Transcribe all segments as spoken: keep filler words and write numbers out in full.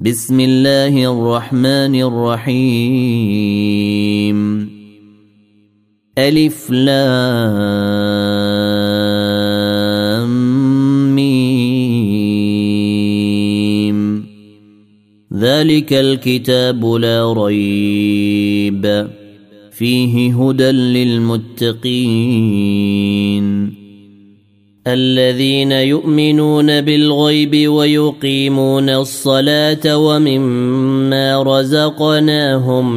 بسم الله الرحمن الرحيم. ألف لام ميم. ذلك الكتاب لا ريب فيه هدى للمتقين الذين يؤمنون بالغيب ويقيمون الصلاة ومما رزقناهم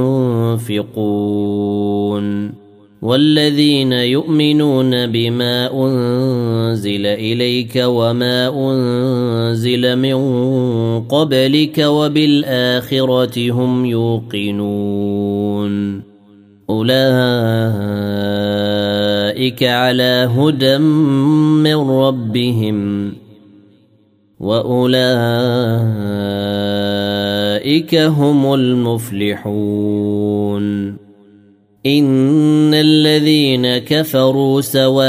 ينفقون والذين يؤمنون بما أنزل إليك وما أنزل من قبلك وبالآخرة هم يوقنون أولئك على هدى من ربهم وأولئك هم المفلحون. إن الذين كفروا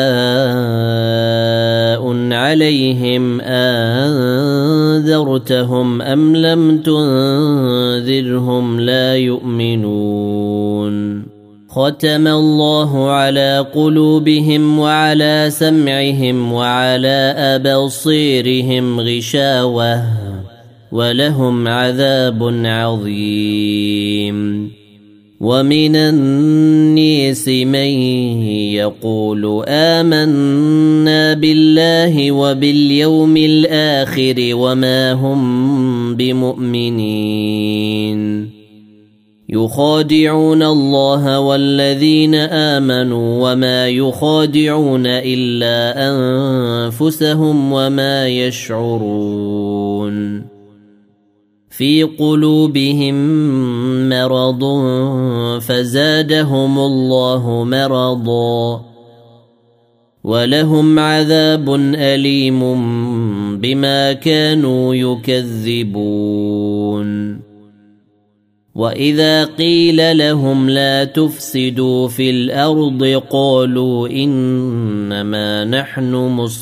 سواء عليهم أنذرتهم أم لم تنذرهم لا يؤمنون. ختم الله على قلوبهم وعلى سمعهم وعلى أبصيرهم غشاوة ولهم عذاب عظيم. ومن الناس من يقول آمنا بالله وباليوم الآخر وما هم بمؤمنين يخادعون الله والذين آمنوا وما يخادعون إلا أنفسهم وما يشعرون. في قلوبهم مرض فزادهم الله مرضا ولهم عذاب أليم بما كانوا يكذبون. وإذا قيل لهم لا تفسدوا في الأرض قالوا إنما نحن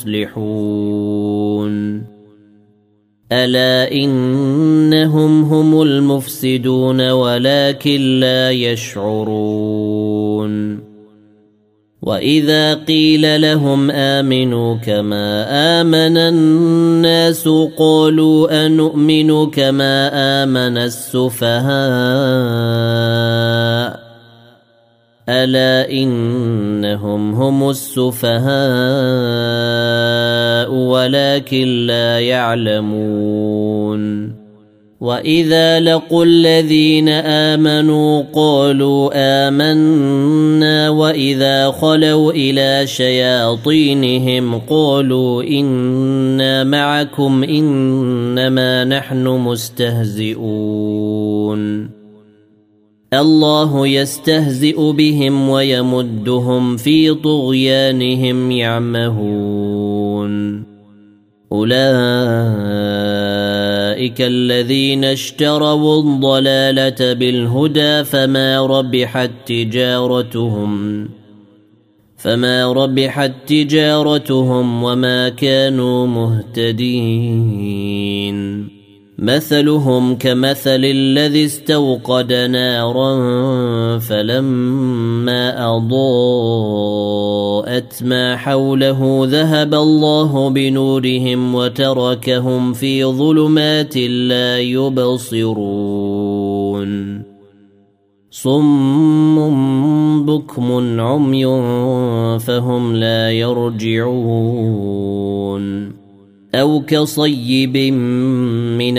مصلحون. ألا إنهم هم المفسدون ولكن لا يشعرون. وإذا قيل لهم آمنوا كما آمن الناس قالوا أنؤمن كما آمن السفهاء ألا إنهم هم السفهاء ولكن لا يعلمون. وإذا لقوا الذين آمنوا قالوا آمنا وإذا خلوا إلى شياطينهم قالوا إنا معكم إنما نحن مستهزئون. الله يستهزئ بهم ويمدهم في طغيانهم يعمهون. أولئك الذين اشتروا الضلالة بالهدى فما ربحت تجارتهم فما ربحت تجارتهم وما كانوا مهتدين. مثلهم كمثل الذي استوقد نارا فلما أضاءت ما حوله ذهب الله بنورهم وتركهم في ظلمات لا يبصرون. صم بكم عمي فهم لا يرجعون. أو كصيب من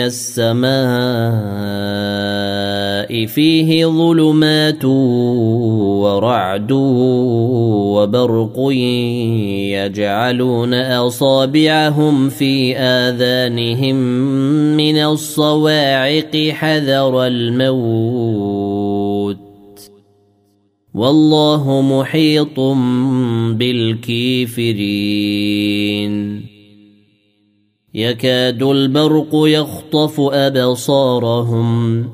السماء فيه ظلمات ورعد وبرق يجعلون أصابعهم في آذانهم من الصواعق حذر الموت والله محيط بالكافرين. يكاد البرق يخطف أبصارهم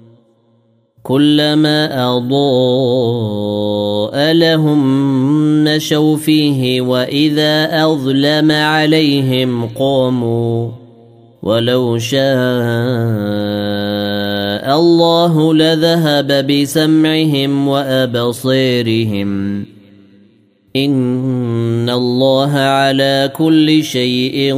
كلما أضاء لهم مشوا فيه وإذا أظلم عليهم قاموا ولو شاء الله لذهب بسمعهم وأبصيرهم إن الله على كل شيء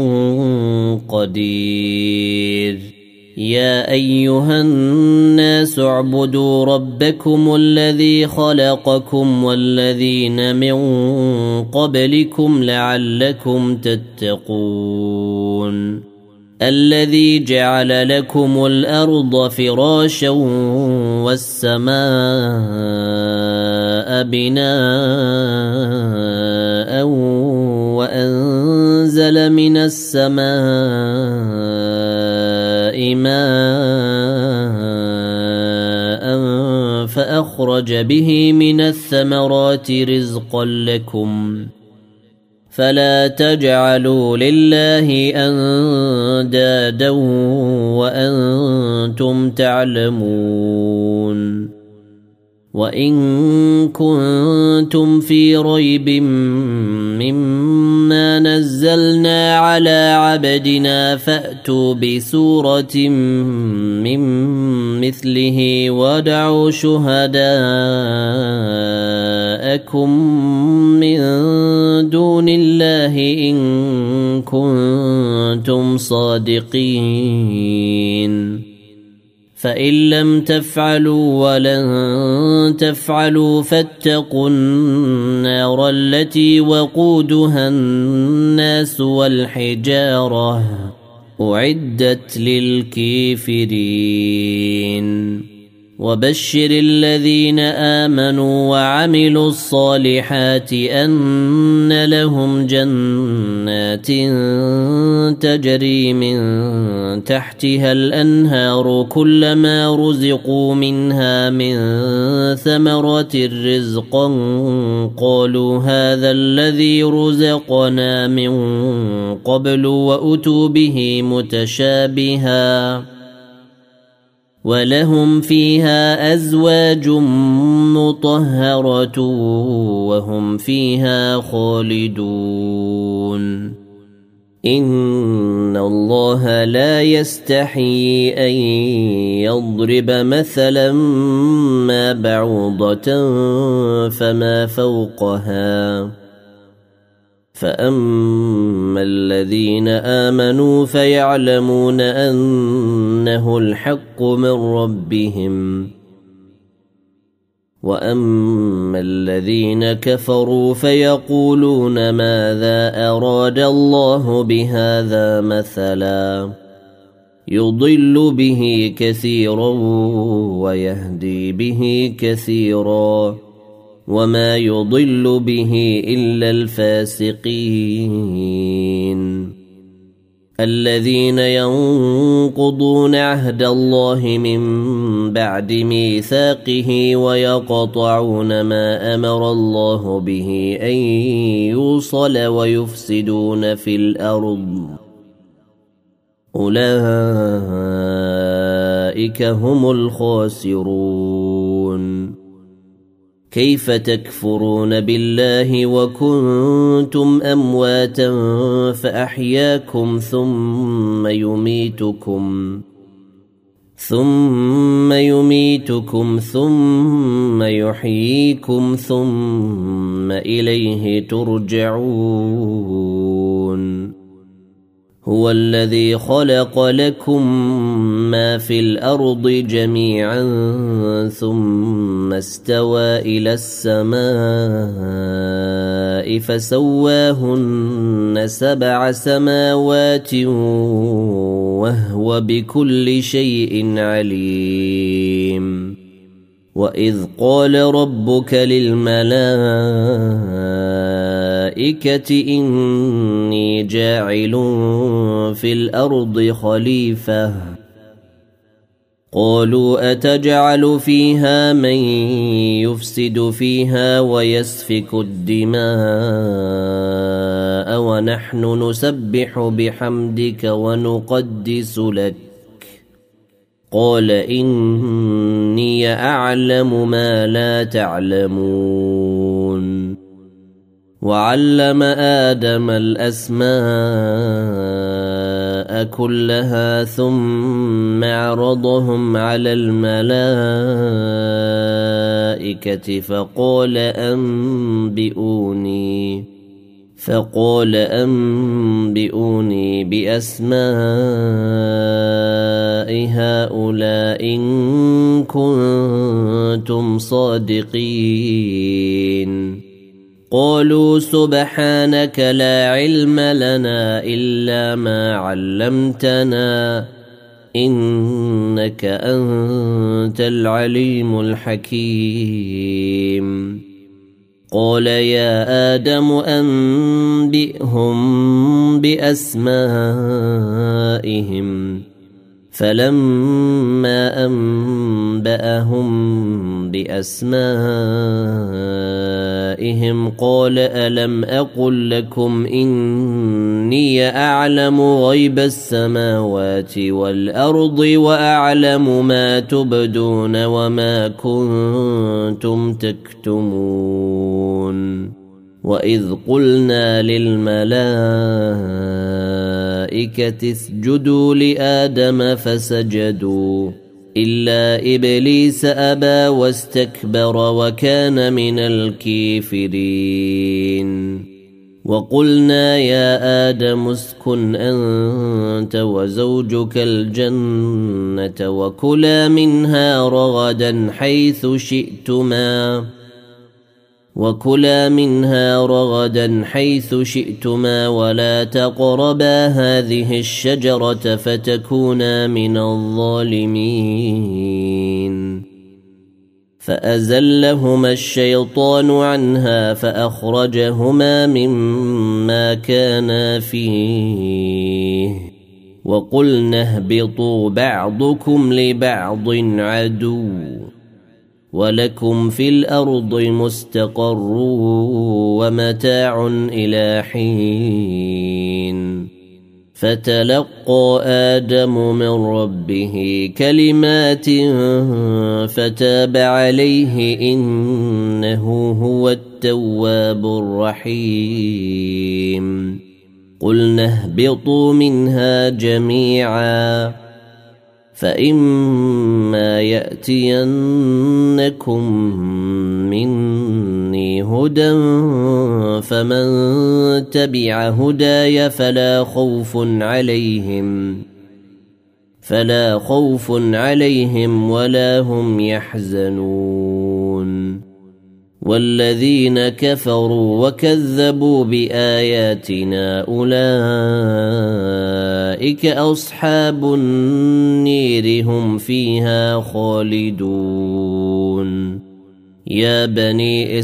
قدير يا أيها الناس اعبدوا ربكم الذي خلقكم والذين من قبلكم لعلكم تتقون الذي جعل لكم الأرض فراشا والسماء بناء وأنزل من السماء ماء فأخرج به من الثمرات رزقا لكم فلا تجعلوا لله أندادا وأنتم تعلمون وإن كنتم في ريب مما نزلنا على عبدنا فأتوا بسورة من مثله ودعوا شهداءكم من دون الله إن كنتم صادقين فإن لم تفعلوا ولن تفعلوا فاتقوا النار التي وقودها الناس والحجارة أعدت للكافرين وبشر الذين آمنوا وعملوا الصالحات أن لهم جنات تجري من تحتها الأنهار كلما رزقوا منها من ثمرة رزقا قالوا هذا الذي رزقنا من قبل وأتوا به متشابها ولهم فيها أزواج مطهرة وهم فيها خالدون إن الله لا يستحيي أن يضرب مثلا ما بعوضة فما فوقها فأما الذين آمنوا فيعلمون أنه الحق من ربهم وأما الذين كفروا فيقولون ماذا أراد الله بهذا مثلا يضل به كثيرا ويهدي به كثيرا وما يضل به إلا الفاسقين الذين ينقضون عهد الله من بعد ميثاقه ويقطعون ما أمر الله به أن يوصل ويفسدون في الأرض أولئك هم الخاسرون كيف تكفرون بالله وكنتم أمواتا فأحياكم ثم يميتكم ثم يميتكم ثم يحييكم ثم إليه ترجعون هو الذي خلق لكم ما في الأرض جميعا ثم استوى إلى السماء فسواهن سبع سماوات وهو بكل شيء عليم وإذ قال ربك للملائكة إني جاعل في الأرض خليفة قالوا أتجعل فيها من يفسد فيها ويسفك الدماء ونحن نسبح بحمدك ونقدس لك قال إني أعلم ما لا تعلمون وعلم آدم الأسماء الأسماء كلها ثم عرضهم على الملائكة فقال أنبئوني فقال أنبئوني بأسماء هؤلاء إن كنتم صادقين قالوا سبحانك لا علم لنا إلا ما علمتنا إنك أنت العليم الحكيم قال يا آدم أنبئهم بأسمائهم فلما أنبأهم بأسمائهم قال ألم أقل لكم إني أعلم غيب السماوات والأرض وأعلم ما تبدون وما كنتم تكتمون وإذ قلنا للملائكة اسجدوا لآدم فسجدوا إلا إبليس أبى واستكبر وكان من الكافرين وقلنا يا آدم اسكن أنت وزوجك الجنة وكلا منها رغدا حيث شئتما وكلا منها رغدا حيث شئتما ولا تقربا هذه الشجرة فتكونا من الظالمين فأزلهما الشيطان عنها فأخرجهما مما كانا فيه وقلنا اهبطوا بعضكم لبعض عدو ولكم في الأرض مستقر ومتاع إلى حين فتلقى آدم من ربه كلمات فتاب عليه إنه هو التواب الرحيم قلنا اهبطوا منها جميعا فإما يأتينكم مني هدى فمن تبع هداي فلا خوف عليهم فلا خوف عليهم ولا هم يحزنون والذين كفروا وكذبوا بآياتنا أولئك أصحاب النير هم فيها خالدون يا بني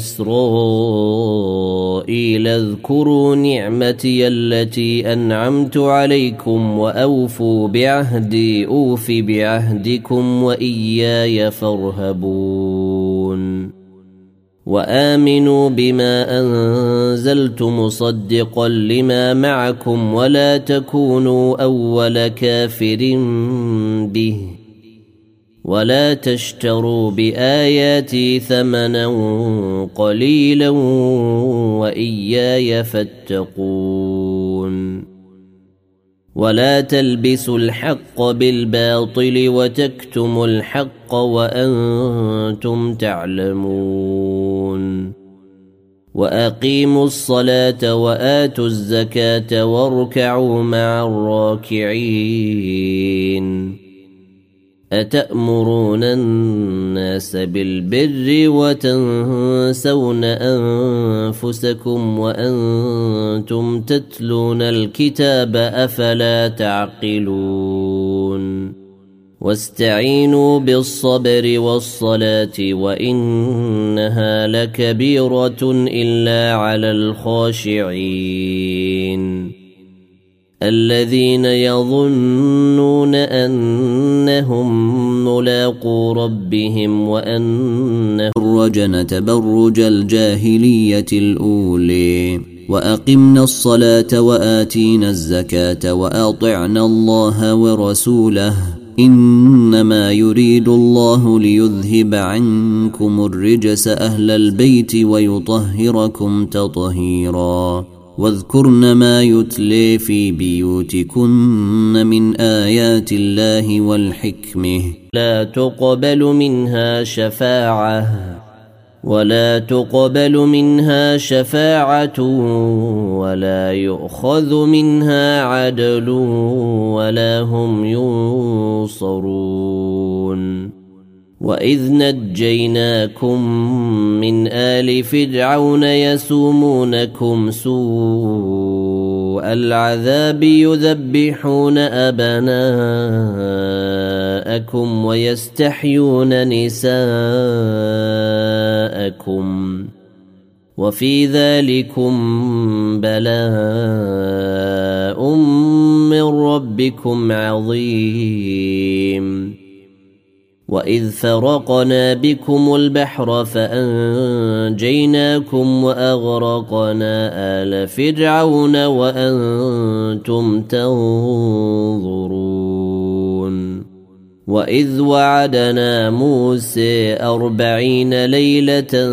إسرائيل اذكروا نعمتي التي أنعمت عليكم وأوفوا بعهدي أوف بعهدكم وإياي فارهبون وآمنوا بما أنزلت مصدقا لما معكم ولا تكونوا أول كافر به ولا تشتروا بآياتي ثمنا قليلا وإياي فاتقون ولا تلبسوا الحق بالباطل وتكتموا الحق وأنتم تعلمون وأقيموا الصلاة وآتوا الزكاة واركعوا مع الراكعين أتأمرون الناس بالبر وتنسون أنفسكم وأنتم تتلون الكتاب أفلا تعقلون واستعينوا بالصبر والصلاة وإنها لكبيرة إلا على الخاشعين الذين يظنون أنهم ملاقو ربهم وأنهم تبرجن تبرج الجاهلية الأولى وأقمنا الصلاة وآتينا الزكاة وأطعنا الله ورسوله إنما يريد الله ليذهب عنكم الرجس أهل البيت ويطهركم تطهيرا واذكرن ما يتلي في بيوتكن من آيات الله والحكمة لا تقبل منها شفاعة ولا تقبل منها شفاعة ولا يؤخذ منها عدل ولا هم ينصرون وإذ نجيناكم من آل فرعون يسومونكم سوء العذاب يذبحون أبناءكم ويستحيون نساءكم وفي ذلكم بلاء من ربكم عظيم وإذ فرقنا بكم البحر فأنجيناكم وأغرقنا آل فرعون وأنتم تنظرون وإذ وعدنا موسى أربعين ليلة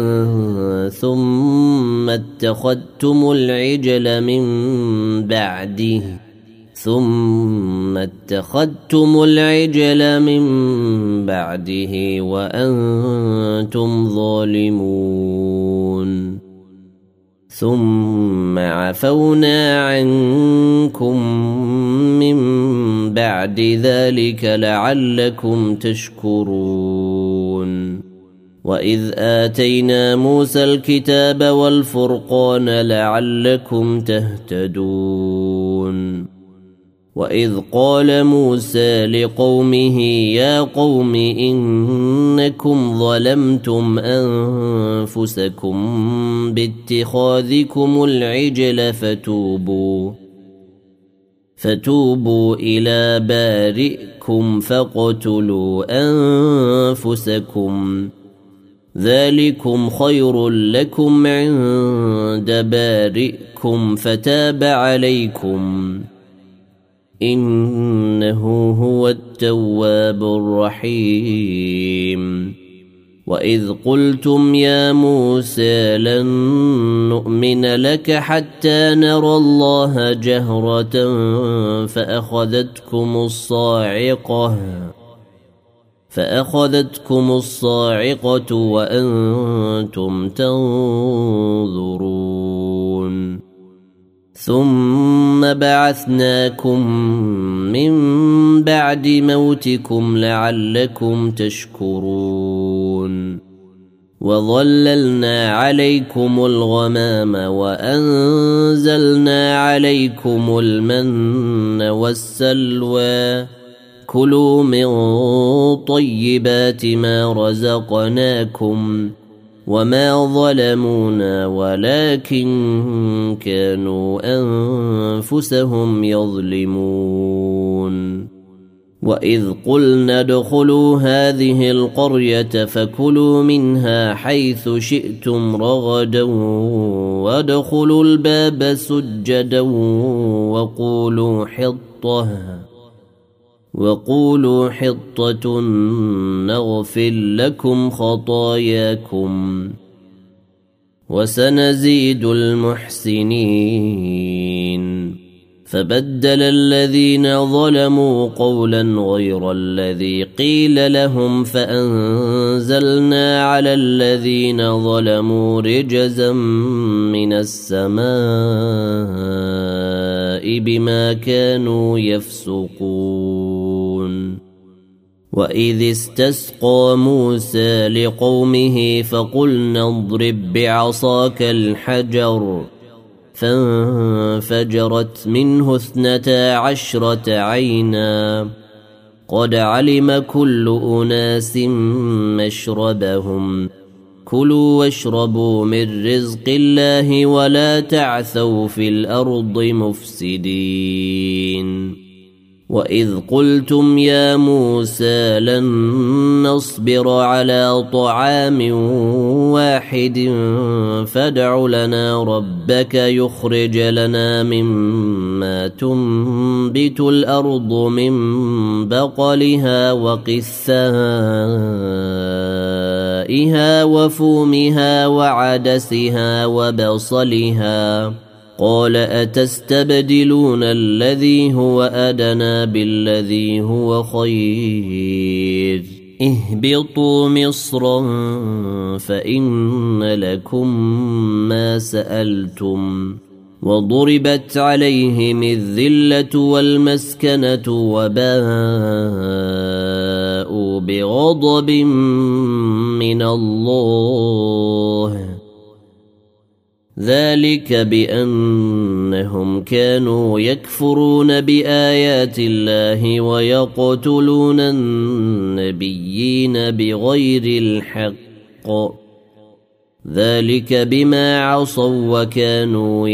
ثم اتخذتم العجل من بعده ثم اتخذتم العجل من بعده وأنتم ظالمون ثم عفونا عنكم من بعد ذلك لعلكم تشكرون وإذ آتينا موسى الكتاب والفرقان لعلكم تهتدون وإذ قال موسى لقومه يا قوم إنكم ظلمتم أنفسكم باتخاذكم العجل فتوبوا فتوبوا إلى بارئكم فاقتلوا أنفسكم ذلكم خير لكم عند بارئكم فتاب عليكم إنه هو التواب الرحيم وإذ قلتم يا موسى لن نؤمن لك حتى نرى الله جهرة فأخذتكم الصاعقة فأخذتكم الصاعقة وأنتم تنظرون ثم بعثناكم من بعد موتكم لعلكم تشكرون وظللنا عليكم الغمام وأنزلنا عليكم المن والسلوى كلوا من طيبات ما رزقناكم وما ظلمونا ولكن كانوا أنفسهم يظلمون وإذ قلنا ادخلوا هذه القرية فكلوا منها حيث شئتم رغدا وادخلوا الباب سجدا وقولوا حطة وقولوا حطة نغفر لكم خطاياكم وسنزيد المحسنين فبدل الذين ظلموا قولا غير الذي قيل لهم فأنزلنا على الذين ظلموا رجزا من السماء بما كانوا يفسقون وإذ استسقى موسى لقومه فقلنا اضرب بعصاك الحجر فانفجرت منه اثنتا عشرة عينا قد علم كل أناس مشربهم كلوا واشربوا من رزق الله ولا تعثوا في الأرض مفسدين وإذ قلتم يا موسى لن نصبر على طعام واحد فادع لنا ربك يخرج لنا مما تنبت الأرض من بقلها وقثائها وفومها وعدسها وبصلها قال أتستبدلون الذي هو أدنى بالذي هو خير اهبطوا مصرا فإن لكم ما سألتم وضربت عليهم الذلة والمسكنة وباءوا بغضب من الله ذلك بأنهم كانوا يكفرون بآيات الله ويقتلون النبيين بغير الحق ذلك بما عصوا وكانوا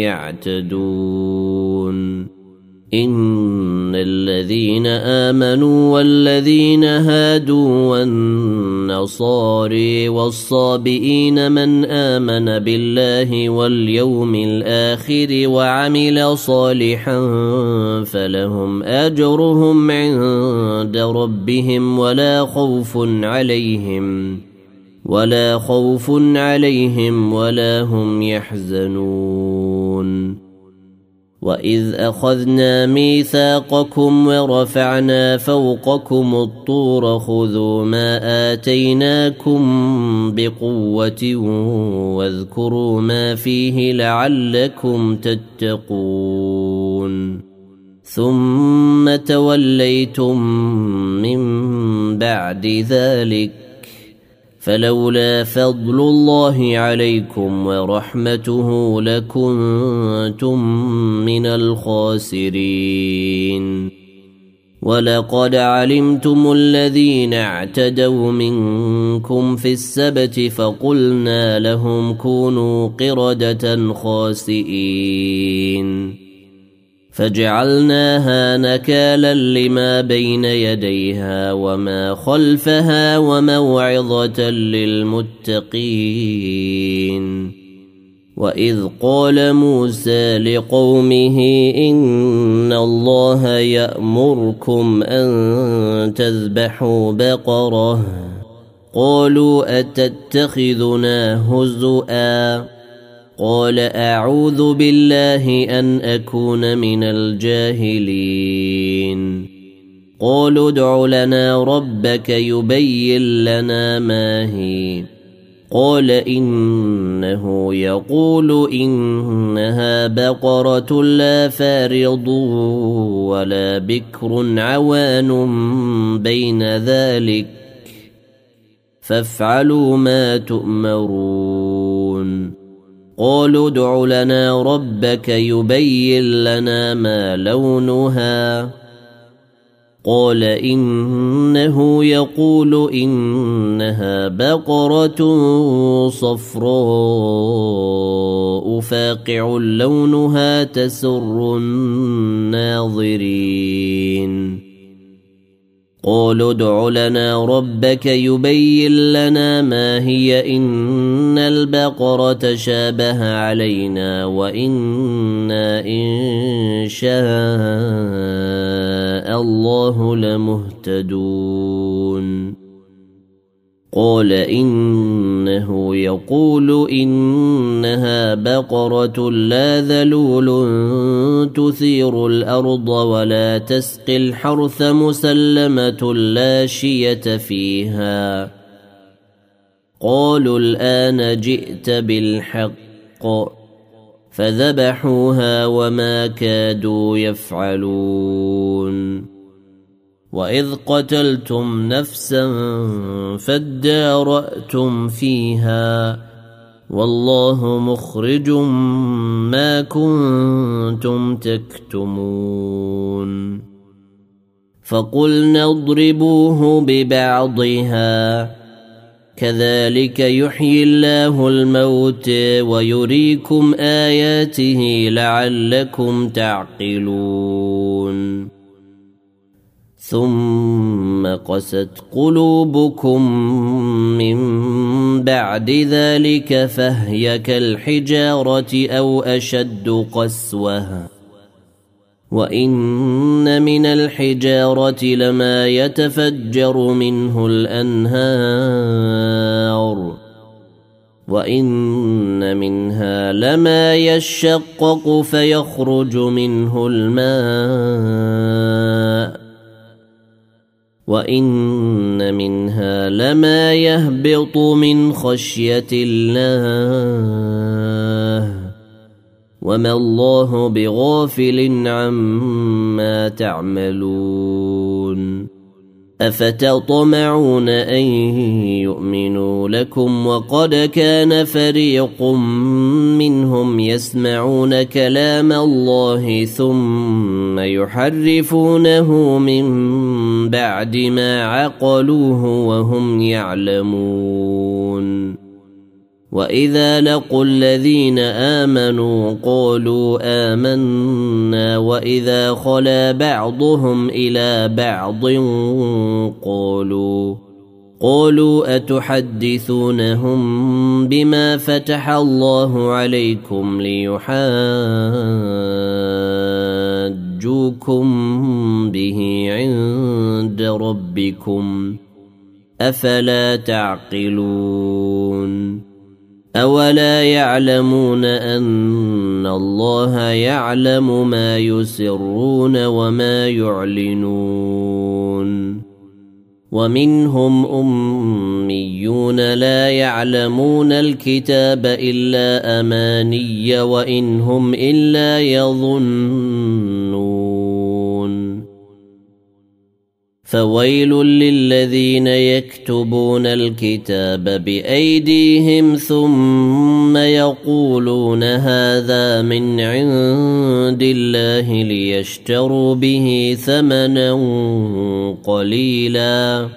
يعتدون إن الذين آمنوا والذين هادوا والنصاري والصابئين من آمن بالله واليوم الآخر وعمل صالحا فلهم أجرهم عند ربهم ولا خوف عليهم ولا خوف عليهم ولا هم يحزنون وإذ أخذنا ميثاقكم ورفعنا فوقكم الطور خذوا ما آتيناكم بقوة واذكروا ما فيه لعلكم تتقون ثم توليتم من بعد ذلك فلولا فضل الله عليكم ورحمته لكنتم من الخاسرين ولقد علمتم الذين اعتدوا منكم في السبت فقلنا لهم كونوا قردة خاسئين فجعلناها نكالا لما بين يديها وما خلفها وموعظة للمتقين وإذ قال موسى لقومه إن الله يأمركم أن تذبحوا بقرة قالوا أتتخذنا هزؤا قال أعوذ بالله أن أكون من الجاهلين قالوا ادع لنا ربك يبين لنا ما هي قال إنه يقول إنها بقرة لا فارض ولا بكر عوان بين ذلك فافعلوا ما تؤمرون قالوا ادع لنا ربك يبين لنا ما لونها قال إنه يقول إنها بقرة صفراء فاقع لونها تسر الناظرين قالوا ادع لنا ربك يبين لنا ما هي إن البقرة شابه علينا وإنا إن شاء الله لمهتدون قال إنه يقول إنها بقرة لا ذلول تثير الأرض ولا تسقي الحرث مسلمة لا شية فيها قالوا الآن جئت بالحق فذبحوها وما كادوا يفعلون وإذ قتلتم نفسا فادارأتم فيها والله مخرج ما كنتم تكتمون فقلنا اضربوه ببعضها كذلك يحيي الله الموت ويريكم آياته لعلكم تعقلون ثم قست قلوبكم من بعد ذلك فهي كالحجارة أو أشد قسوة وإن من الحجارة لما يتفجر منه الأنهار وإن منها لما يشقق فيخرج منه الماء وإن منها لما يهبط من خشية الله وما الله بغافل عما تعملون أفتطمعون أن يؤمنوا لكم وقد كان فريق منهم يسمعون كلام الله ثم يحرفونه من بعد ما عقلوه وهم يعلمون وإذا لقوا الذين آمنوا قالوا آمنا وإذا خلا بعضهم إلى بعض قالوا قالوا أتحدثونهم بما فتح الله عليكم ليحاجوكم به عند ربكم أفلا تعقلون أولا يعلمون أن الله يعلم ما يسرون وما يعلنون ومنهم أميون لا يعلمون الكتاب إلا أماني وإن هم إلا يظنون فويل للذين يكتبون الكتاب بأيديهم ثم يقولون هذا من عند الله ليشتروا به ثمنا قليلا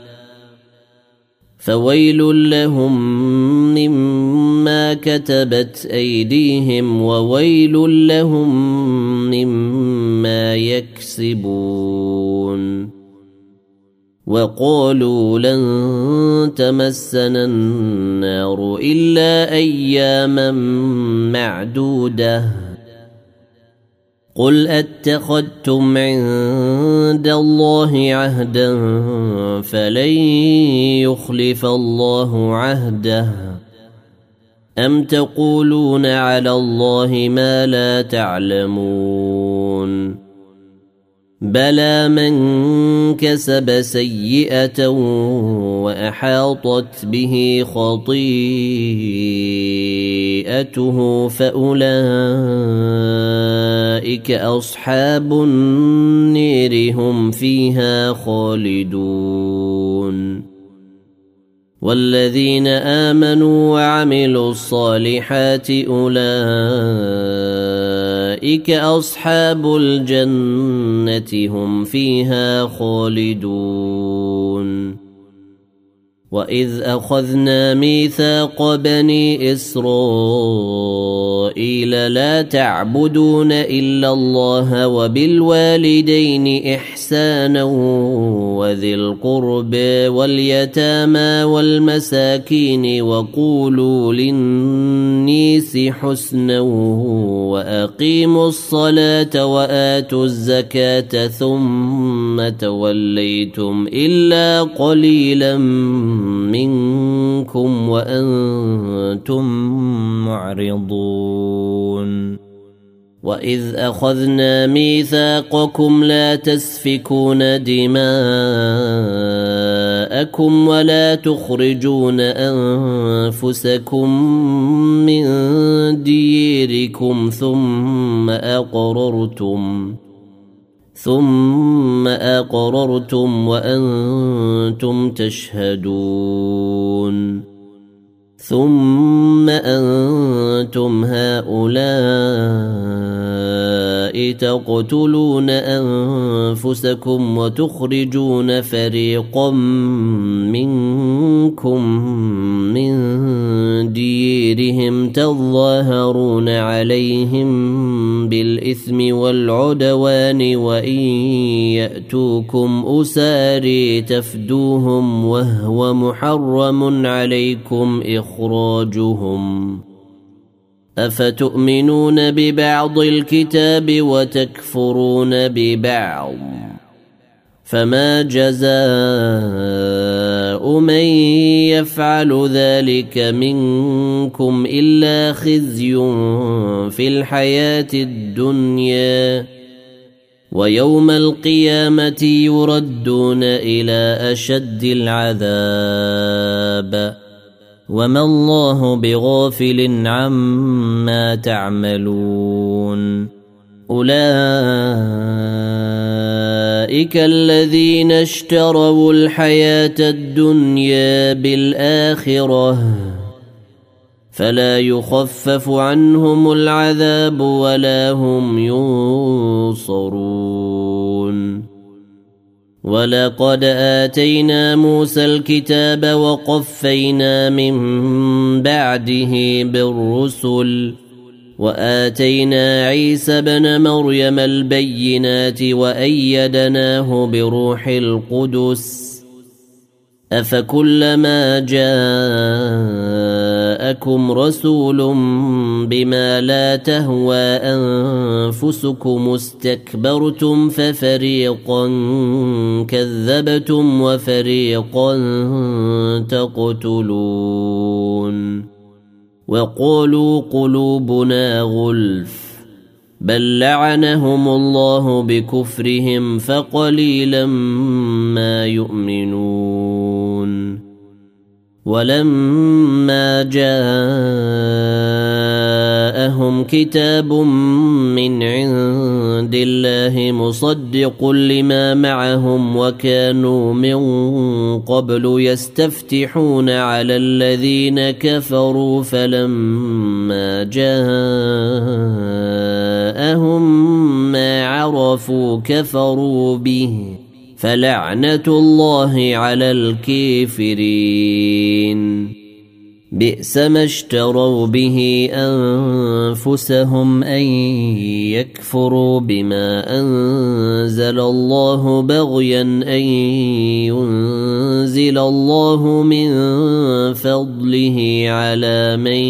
فويل لهم مما كتبت أيديهم وويل لهم مما يكسبون وقالوا لن تمسنا النار إلا أياما معدودة قل أتخذتم عند الله عهدا فلن يخلف الله عهده أم تقولون على الله ما لا تعلمون بلى من كسب سيئة وأحاطت به خطيئته فأولئك أصحاب النير هم فيها خالدون والذين آمنوا وعملوا الصالحات أولئك أصحاب الجنة هم فيها خالدون وإذ أخذنا ميثاق بني إسرائيل لا تعبدون إلا الله وبالوالدين إحسانا وذي القرب واليتامى والمساكين وقولوا للناس حسنا وأقيموا الصلاة وآتوا الزكاة ثم توليتم إلا قليلا منكم وأنتم معرضون وإذ أخذنا ميثاقكم لا تسفكون دماءكم ولا تخرجون أنفسكم من ديركم ثم أقررتم ثم أقررتم وأنتم تشهدون ثم أنتم هؤلاء تقتلون أنفسكم وتخرجون فريقا منكم من ديرهم تظاهرون عليهم بالإثم والعدوان وإن يأتوكم أساري تفدوهم وهو محرم عليكم إخراجهم أفتؤمنون ببعض الكتاب وتكفرون ببعض فما جزاء جزاء من يفعل ذلك منكم إلا خزي في الحياة الدنيا ويوم القيامة يردون إلى أشد العذاب وما الله بغافل عما تعملون أولئك الذين اشتروا الحياة الدنيا بالآخرة فلا يخفف عنهم العذاب ولا هم ينصرون ولقد آتينا موسى الكتاب وقفينا من بعده بالرسل وآتينا عيسى بن مريم البينات وأيدناه بروح القدس أفكلما جاءكم رسول بما لا تهوى أنفسكم استكبرتم ففريقا كذبتم وفريقا تقتلون وقالوا قلوبنا غلف بل لعنهم الله بكفرهم فقليلا ما يؤمنون ولما جاءهم كتاب من عند الله مصدق لما معهم وكانوا من قبل يستفتحون على الذين كفروا فلما جاءهم ما عرفوا كفروا به فلعنة الله على الكافرين بئس ما اشتروا به أنفسهم أن يكفروا بما أنزل الله بغيا أن ينزل الله من فضله على من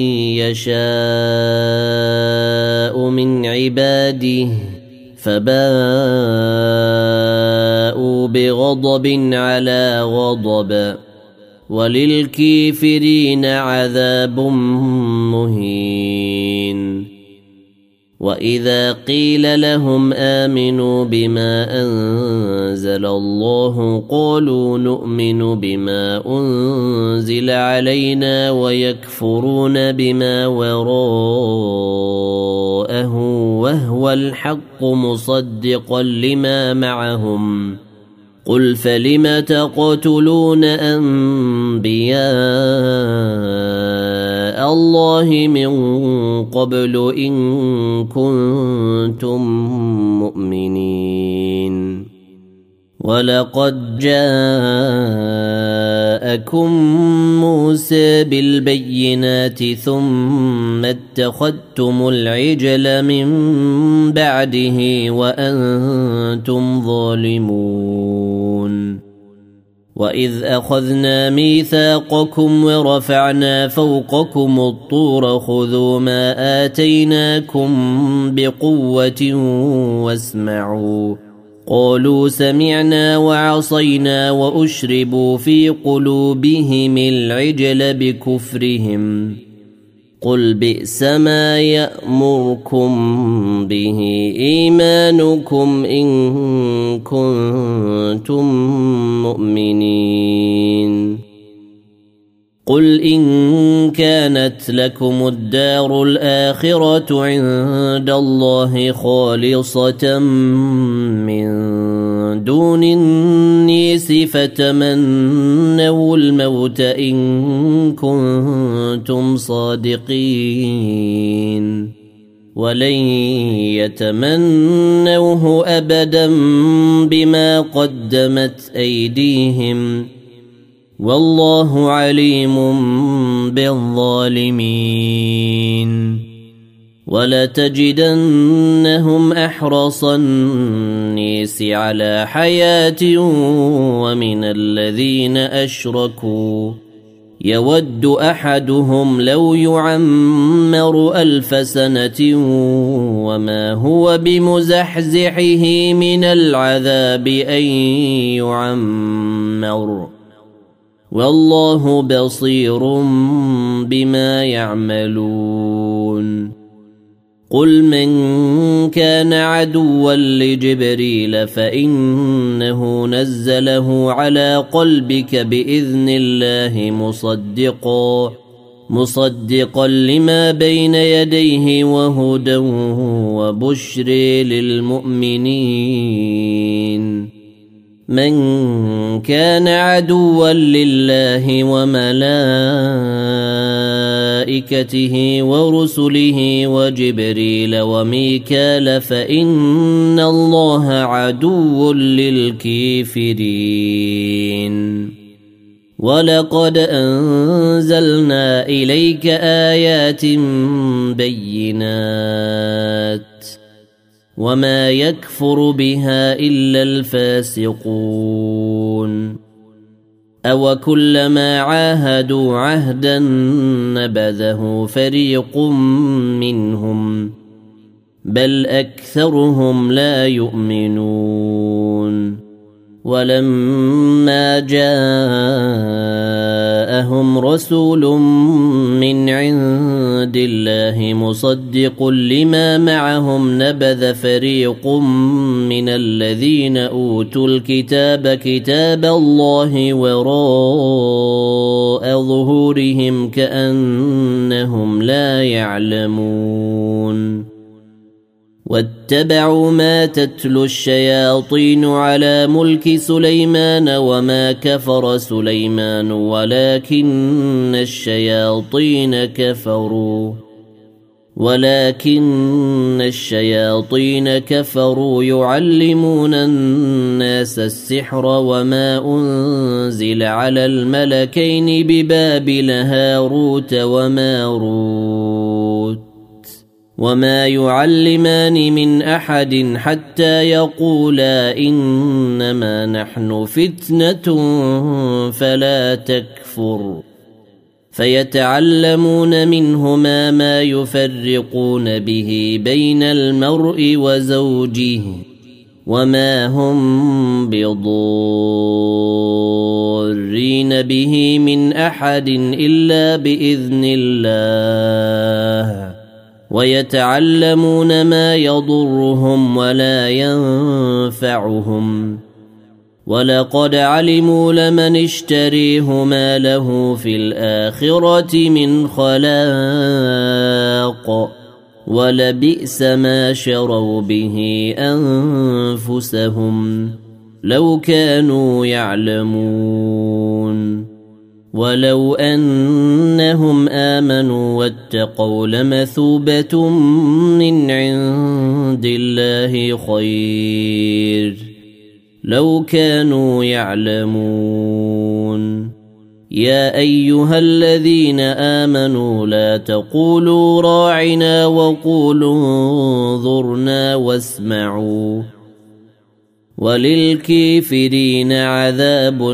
يشاء من عباده فباءوا بغضب على غضب وللكافرين عذاب مهين وإذا قيل لهم آمنوا بما أنزل الله قالوا نؤمن بما أنزل علينا ويكفرون بما وراءه وهو الحق مصدقا لما معهم قل فلم تقتلون أنبياء الله من قبل إن كنتم مؤمنين ولقد جاءكم موسى بالبينات ثم اتخذتم العجل من بعده وأنتم ظالمون وإذ أخذنا ميثاقكم ورفعنا فوقكم الطور خذوا ما آتيناكم بقوة واسمعوا قالوا سمعنا وعصينا وأشربوا في قلوبهم العجل بكفرهم قل بئس ما يأمركم به إيمانكم إن كنتم مؤمنين قل إن كانت لكم الدار الآخرة عند الله خالصة من دون الناس فتمنوا الموت إن كنتم صادقين ولن يتمنوه أبدا بما قدمت أيديهم والله عليم بالظالمين ولتجدنهم أحرص الناس على حياة ومن الذين أشركوا يود أحدهم لو يعمر ألف سنة وما هو بمزحزحه من العذاب أن يعمر والله بصير بما يعملون قل من كان عدوا لجبريل فإنه نزله على قلبك بإذن الله مصدقا مصدقا لما بين يديه وهدى وبشر للمؤمنين من كان عدوا لله وملائكته ورسله وجبريل وميكال فإن الله عدو للكافرين ولقد أنزلنا إليك آيات بينات وما يكفر بها إلا الفاسقون أو كلما عاهدوا عهدا نبذه فريق منهم بل أكثرهم لا يؤمنون ولما جاءهم رسول من عند الله مصدق لما معهم نبذ فريق من الذين أوتوا الكتاب كتاب الله وراء ظهورهم كأنهم لا يعلمون واتبعوا ما تتلو الشياطين على ملك سليمان وما كفر سليمان ولكن الشياطين كفروا ولكن الشياطين كفروا يعلمون الناس السحر وما أنزل على الملكين ببابل هاروت وماروت وما يعلمان من أحد حتى يقولا إنما نحن فتنة فلا تكفر فيتعلمون منهما ما يفرقون به بين المرء وزوجه وما هم بضارين به من أحد إلا بإذن الله ويتعلمون ما يضرهم ولا ينفعهم ولقد علموا لمن اشتريه ما له في الآخرة من خلاق ولبئس ما شروا به أنفسهم لو كانوا يعلمون ولو أنهم آمنوا واتقوا لمثوبة من عند الله خير لو كانوا يعلمون يا أيها الذين آمنوا لا تقولوا راعنا وقولوا انظرنا واسمعوا وللكافرين عذاب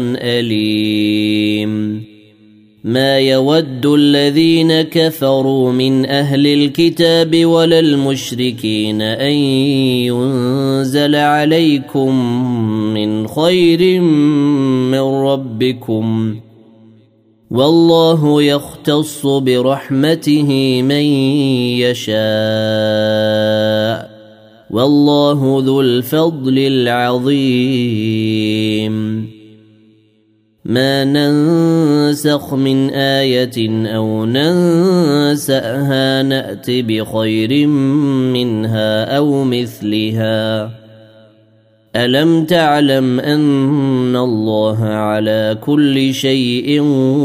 أليم ما يود الذين كفروا من أهل الكتاب ولا المشركين أن ينزل عليكم من خير من ربكم والله يختص برحمته من يشاء والله ذو الفضل العظيم ما ننسخ من آية أو ننسأها نأت بخير منها أو مثلها ألم تعلم أن الله على كل شيء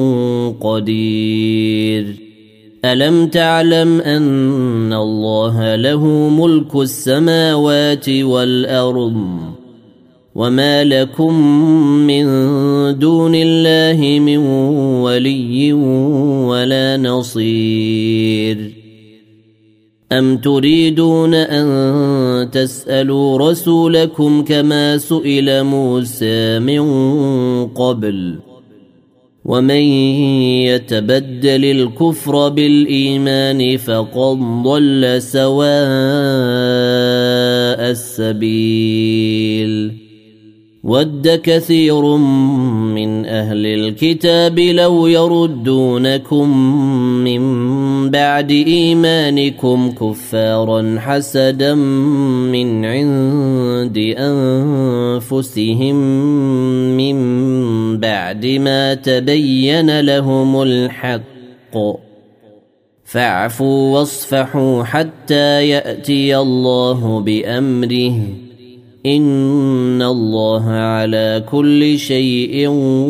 قدير ألم تعلم أن الله له ملك السماوات والأرض وما لكم من دون الله من ولي ولا نصير أم تريدون أن تسألوا رسولكم كما سئل موسى من قبل ومن يتبدل الكفر بالإيمان فقد ضل سواء السبيل ود كثير من أهل الكتاب لو يردونكم من بعد إيمانكم كفارا حسدا من عند أنفسهم من بعد ما تبين لهم الحق فاعفوا واصفحوا حتى يأتي الله بأمره إن الله على كل شيء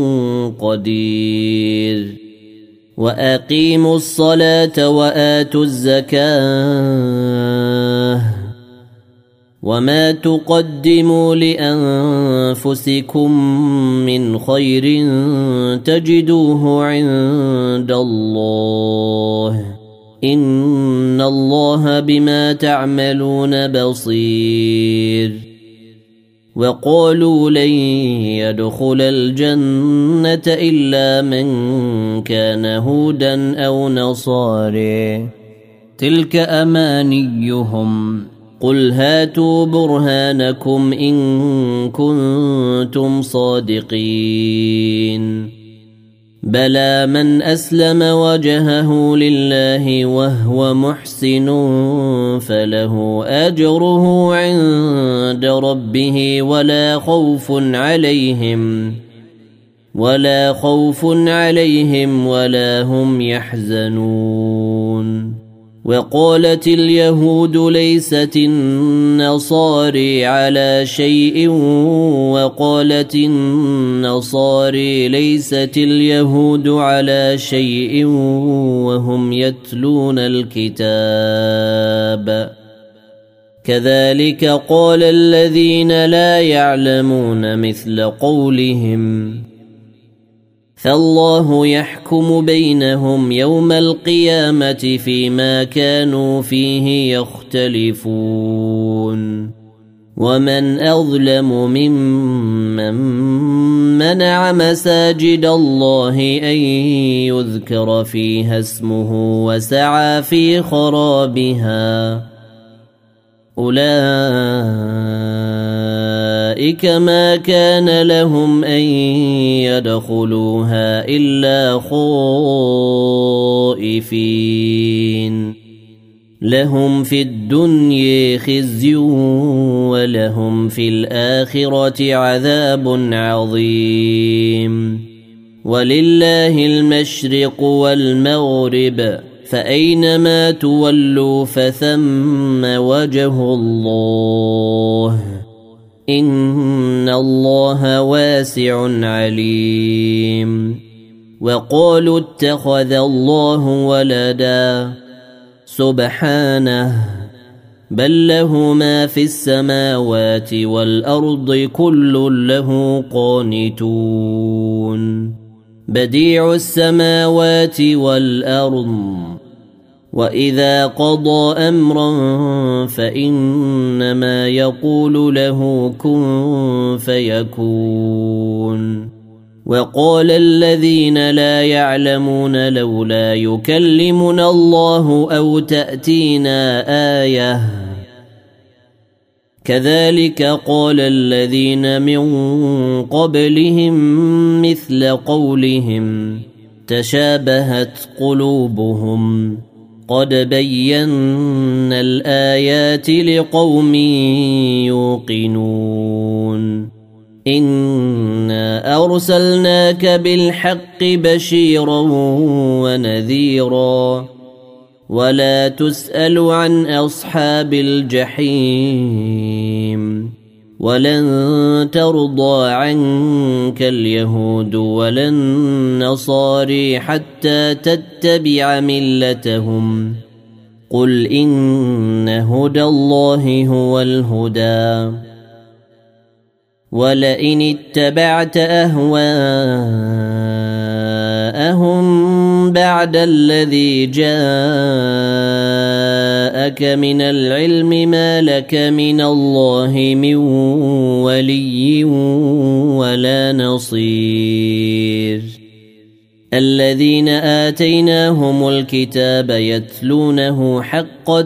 قدير وأقيموا الصلاة وآتوا الزكاة وما تقدموا لأنفسكم من خير تجدوه عند الله إن الله بما تعملون بصير وقالوا لن يدخل الجنة إلا من كان هودا أو نصاري تلك أمانيهم قل هاتوا برهانكم إن كنتم صادقين بلى من أسلم وجهه لله وهو محسن فله أجره عند ربه ولا خوف عليهم ولا خوف عليهم ولا هم يحزنون وقالت اليهود ليست النصاري على شيء وقالت النصاري ليست اليهود على شيء وهم يتلون الكتاب كذلك قال الذين لا يعلمون مثل قولهم فالله يحكم بينهم يوم القيامة فيما كانوا فيه يختلفون ومن أظلم ممن منع مساجد الله أن يذكر فيها اسمه وسعى في خرابها أولئك ما كان لهم أن يدخلوها إلا خائفين لهم في الدنيا خزي ولهم في الآخرة عذاب عظيم ولله المشرق والمغرب فأينما تولوا فثم وجه الله إن الله واسع عليم وقالوا اتخذ الله ولدا سبحانه بل له ما في السماوات والأرض كل له قانتون بديع السماوات والأرض وإذا قضى أمرا فإنما يقول له كن فيكون وقال الذين لا يعلمون لولا يكلمنا الله أو تأتينا آية كذلك قال الذين من قبلهم مثل قولهم تشابهت قلوبهم قد بينا الآيات لقوم يوقنون إنا أرسلناك بالحق بشيرا ونذيرا ولا تسأل عن أصحاب الجحيم ولن ترضى عنك اليهود ولا النصارى حتى تتبع ملتهم قل إن هدى الله هو الهدى ولئن اتبعت أهواءهم بعد الذي جاءك من العلم ما لك من الله من ولي ولا نصير الذين آتيناهم الكتاب يتلونه حق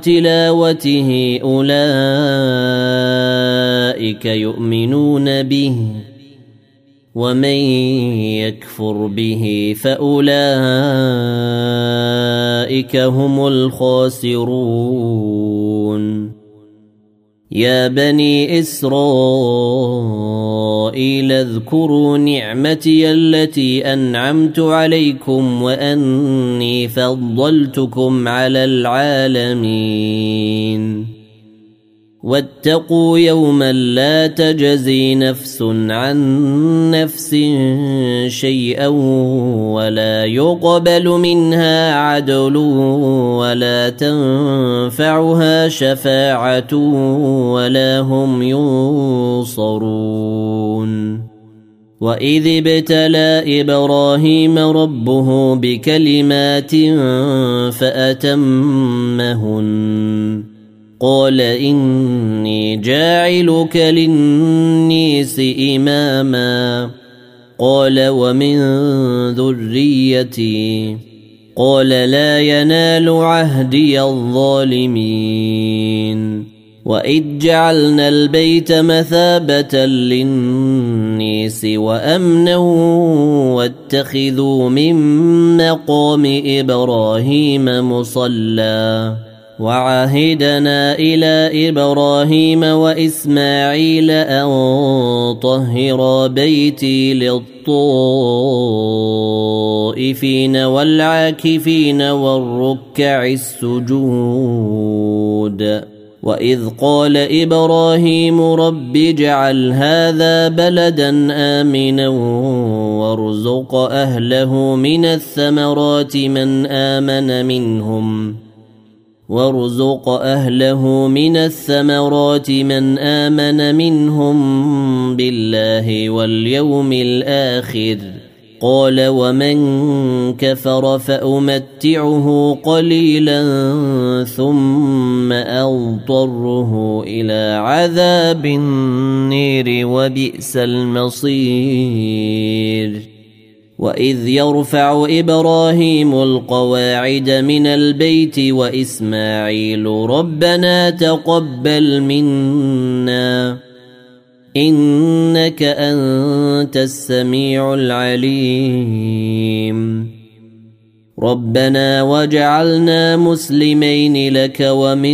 تلاوته أولئك يؤمنون به ومن يكفر به فأولئك هم الخاسرون يا بني إسرائيل اذكروا نعمتي التي أنعمت عليكم وأني فضلتكم على العالمين واتقوا يوما لا تجزي نفس عن نفس شيئا ولا يقبل منها عدل ولا تنفعها شفاعة ولا هم ينصرون وإذ ابتلى إبراهيم ربه بكلمات فأتمهن قال إني جاعلك للناس إماما قال ومن ذريتي قال لا ينال عهدي الظالمين وإذ جعلنا البيت مثابة للناس وأمنا واتخذوا من مقام إبراهيم مصلى وعهدنا إلى إبراهيم وإسماعيل أن طهرا بيتي للطائفين والعاكفين والركع السجود وإذ قال إبراهيم رب اجعل هذا بلدا آمنا وارزق أهله من الثمرات من آمن منهم وارزق أهله من الثمرات من آمن منهم بالله واليوم الآخر قال ومن كفر فأمتعه قليلا ثم أضطره إلى عذاب النير وبئس المصير وإذ يرفع إبراهيم القواعد من البيت وإسماعيل ربنا تقبل منا إنك أنت السميع العليم ربنا واجعلنا مسلمين لك ومن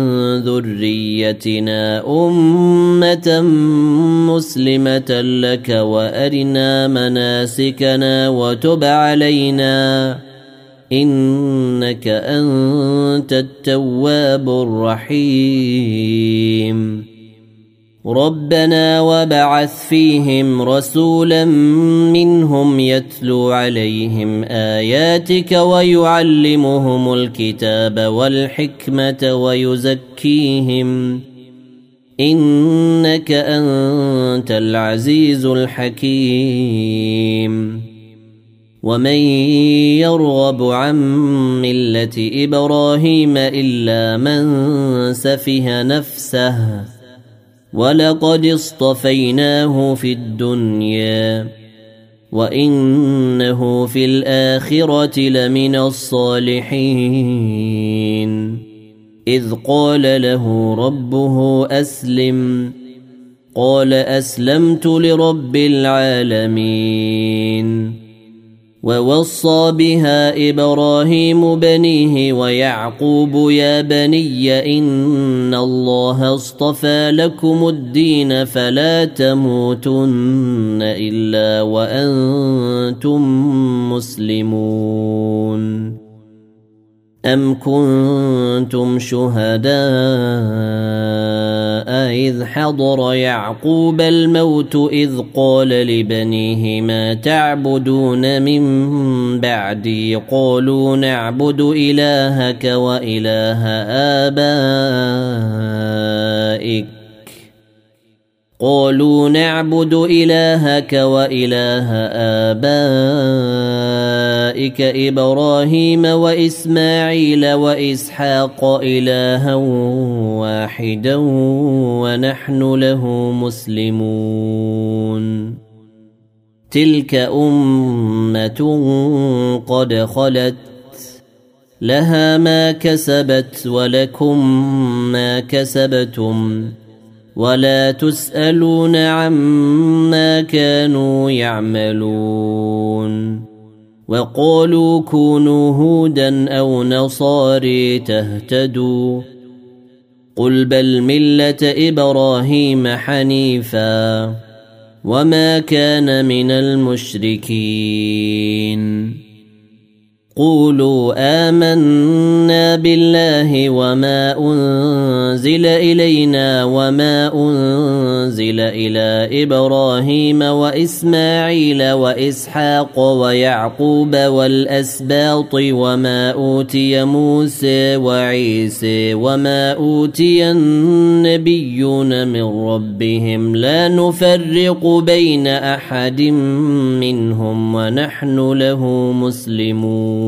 ذريتنا أمة مسلمة لك وأرنا مناسكنا وتب علينا إنك أنت التواب الرحيم ربنا وابعث فيهم رسولا منهم يتلو عليهم آياتك ويعلمهم الكتاب والحكمة ويزكيهم إنك أنت العزيز الحكيم ومن يرغب عن ملة إبراهيم إلا من سفه نفسه ولقد اصطفيناه في الدنيا وإنه في الآخرة لمن الصالحين إذ قال له ربه أسلم قال أسلمت لرب العالمين ووصى بها إبراهيم بنيه ويعقوب يا بني إن الله اصطفى لكم الدين فلا تموتن إلا وأنتم مسلمون أم كنتم شهداء إذ حضر يعقوب الموت إذ قال لبنيه ما تعبدون من بعدي قالوا نعبد إلهك وإله آبائك قالوا نعبد إلهك وإله آبائك إبراهيم وإسماعيل وإسحاق إلها واحدا ونحن له مسلمون تلك أمة قد خلت لها ما كسبت ولكم ما كسبتم ولا تسألون عما كانوا يعملون وقالوا كونوا هودا أو نصاري تهتدوا قل بل ملة إبراهيم حنيفا وما كان من المشركين قولوا آمنا بالله وما أنزل إلينا وما أنزل إلى إبراهيم وإسماعيل وإسحاق ويعقوب والأسباط وما أوتي موسى وعيسى وما أوتي النبيون من ربهم لا نفرق بين أحد منهم ونحن له مسلمون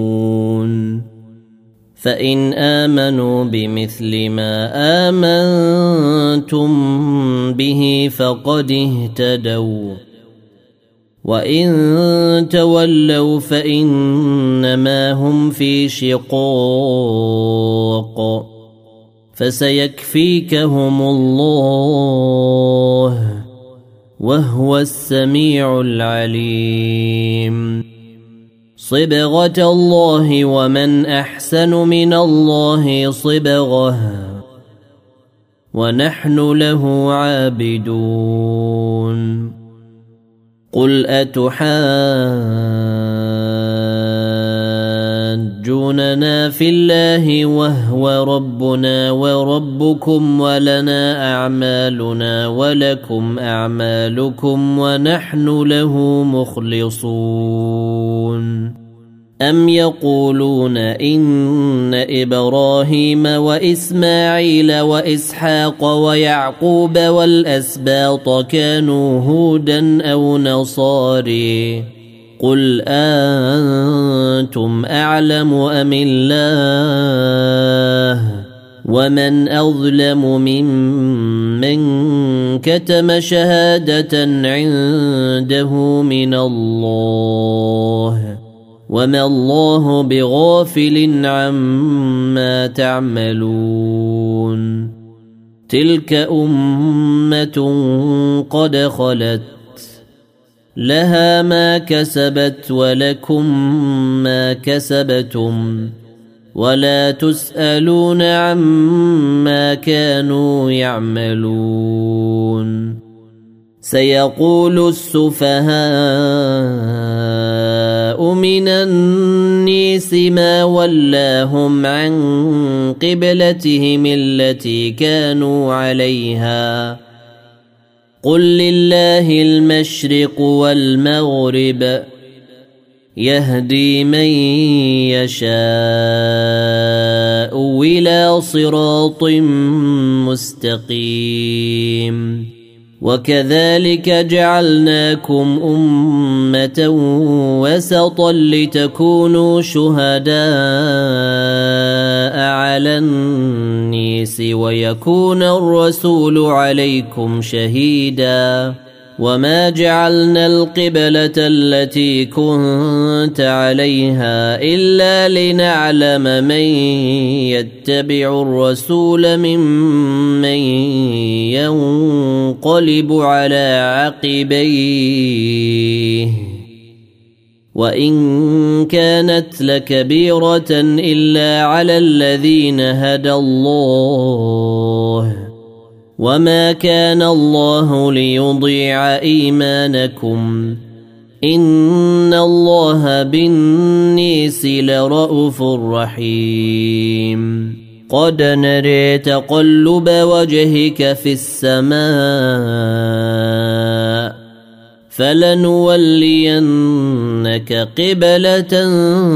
فإن آمنوا بمثل ما آمنتم به فقد اهتدوا وإن تولوا فإنما هم في شقاق فسيكفيكهم الله وهو السميع العليم صبغة الله ومن أحسن من الله صبغة ونحن له عابدون قل أتحاجوننا في الله وهو ربنا وربكم ولنا أعمالنا ولكم أعمالكم ونحن له مخلصون أم يقولون إن إبراهيم وإسماعيل وإسحاق ويعقوب والأسباط كانوا هودا أو نصاري قل أنتم أعلم أم الله ومن أظلم ممن كتم شهادة عنده من الله وما الله بغافل عما تعملون تلك أمة قد خلت لها ما كسبت ولكم ما كسبتم ولا تسألون عما كانوا يعملون سيقول السفهاء من الناس ما ولاهم عن قبلتهم التي كانوا عليها قل لله المشرق والمغرب يهدي من يشاء إلى صراط مستقيم وكذلك جعلناكم أمة وسطا لتكونوا شهداء على الناس ويكون الرسول عليكم شهيدا وما جعلنا القبلة التي كنت عليها إلا لنعلم من يتبع الرسول ممن ينقلب على عقبيه وإن كانت لكبيرة إلا على الذين هدى الله وما كان الله ليضيع إيمانكم إن الله بالناس لرءوف رحيم قد نري تقلب وجهك في السماء فلنولينك قبلة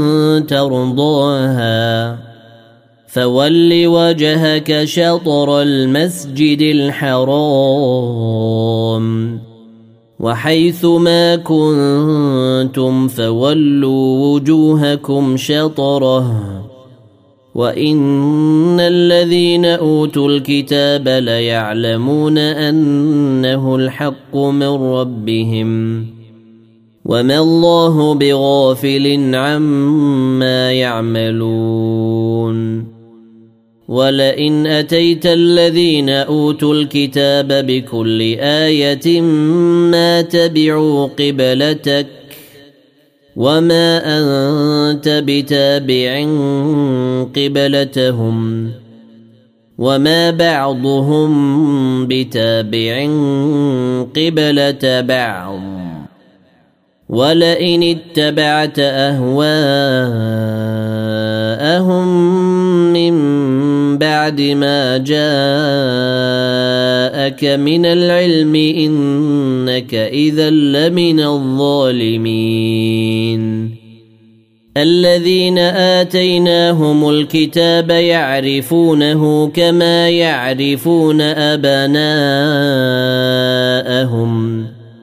ترضاها فول وجهك شطر المسجد الحرام وحيث ما كنتم فولوا وجوهكم شطره وإن الذين أوتوا الكتاب ليعلمون أنه الحق من ربهم وما الله بغافل عما يعملون ولئن أتيت الذين أوتوا الكتاب بكل آية ما تبعوا قبلتك وما أنت بتابع قبلتهم وما بعضهم بتابع قبلة بعض ولئن اتبعت أهواءهم من بعد ما جاءك من العلم إنك إذا لمن الظالمين الذين آتيناهم الكتاب يعرفونه كما يعرفون أبناءهم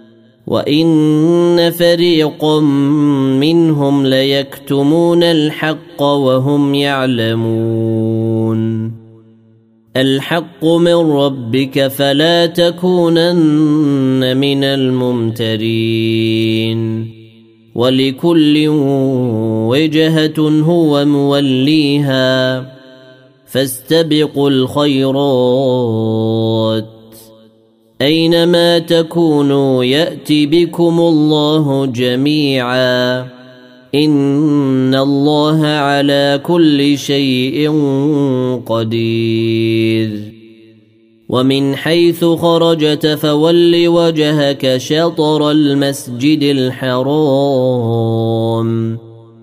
وإن فريقا منهم ليكتمون الحق وهم يعلمون الحق من ربك فلا تكونن من الممترين ولكل وجهة هو موليها فاستبقوا الخيرات أينما تكونوا يأتي بكم الله جميعا إن الله على كل شيء قدير ومن حيث خرجت فول وجهك شطر المسجد الحرام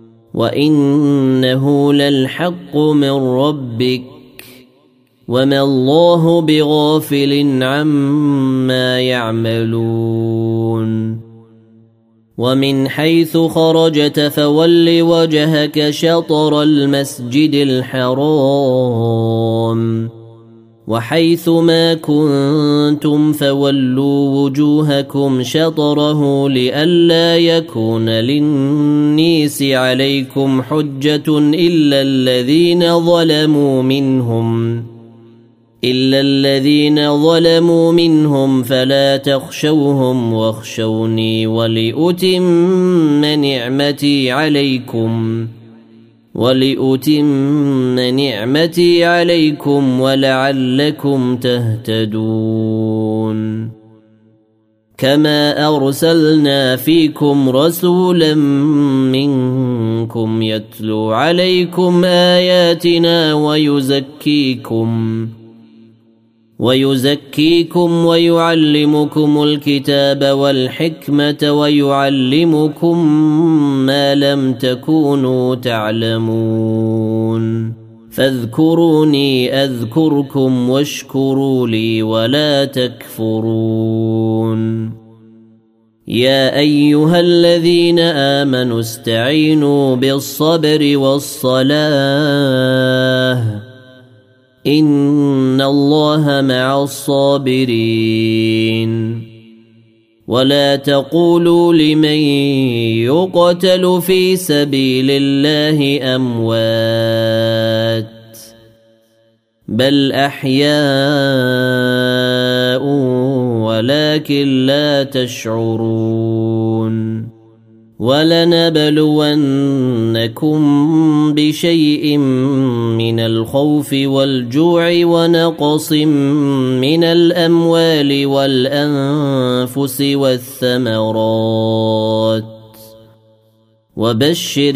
وإنه للحق من ربك وما الله بغافل عما يعملون ومن حيث خرجت فول وجهك شطر المسجد الحرام وحيث ما كنتم فولوا وجوهكم شطره لئلا يكون للناس عليكم حجة إلا الذين ظلموا منهم إلا الذين ظلموا منهم فلا تخشوهم واخشوني ولأتم نعمتي عليكم ولأتم نعمتي عليكم ولعلكم تهتدون كما أرسلنا فيكم رسولا منكم يتلو عليكم آياتنا ويزكيكم ويزكيكم ويعلمكم الكتاب والحكمة ويعلمكم ما لم تكونوا تعلمون فاذكروني أذكركم واشكروا لي ولا تكفرون يا أيها الذين آمنوا استعينوا بالصبر والصلاة إن الله مع الصابرين ولا تقولوا لمن يقتل في سبيل الله أموات بل أحياء ولكن لا تشعرون ولنبلونكم بشيء من الخوف والجوع ونقص من الأموال والأنفس والثمرات وبشر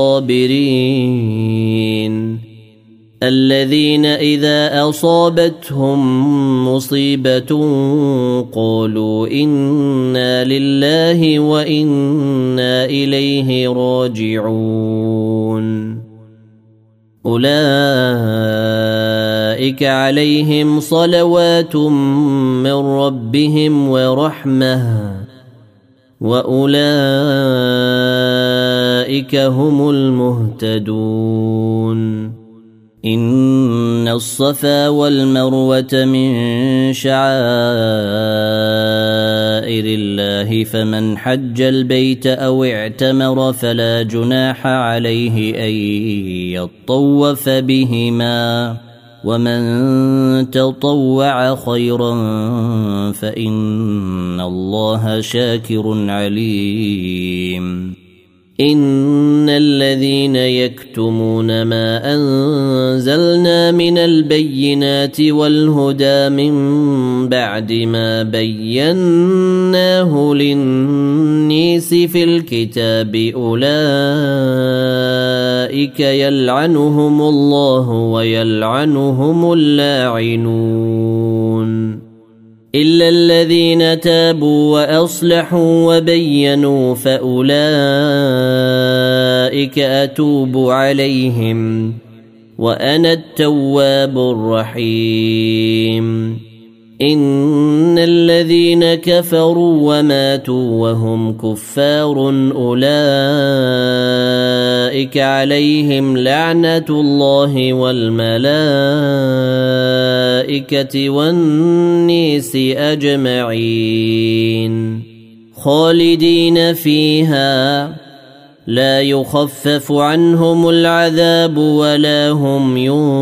الصابرين الذين إذا أصابتهم مصيبة قالوا إنا لله وإنا إليه راجعون أولئك عليهم صلوات من ربهم ورحمة وأولئك هم المهتدون إن الصفا والمروة من شعائر الله فمن حج البيت أو اعتمر فلا جناح عليه أن يطوف بهما ومن تطوع خيرا فإن الله شاكر عليم إن الذين يكتمون ما أنزلنا من البينات والهدى من بعد ما بيناه للناس في الكتاب أولئك يلعنهم الله ويلعنهم اللاعنون إلا الذين تابوا وأصلحوا وبينوا فأولئك أتوب عليهم وأنا التواب الرحيم إن الذين كفروا وماتوا وهم كفار أولئك عليهم لعنة الله والملائكة والناس أجمعين خالدين فيها لا يخفف عنهم العذاب ولا هم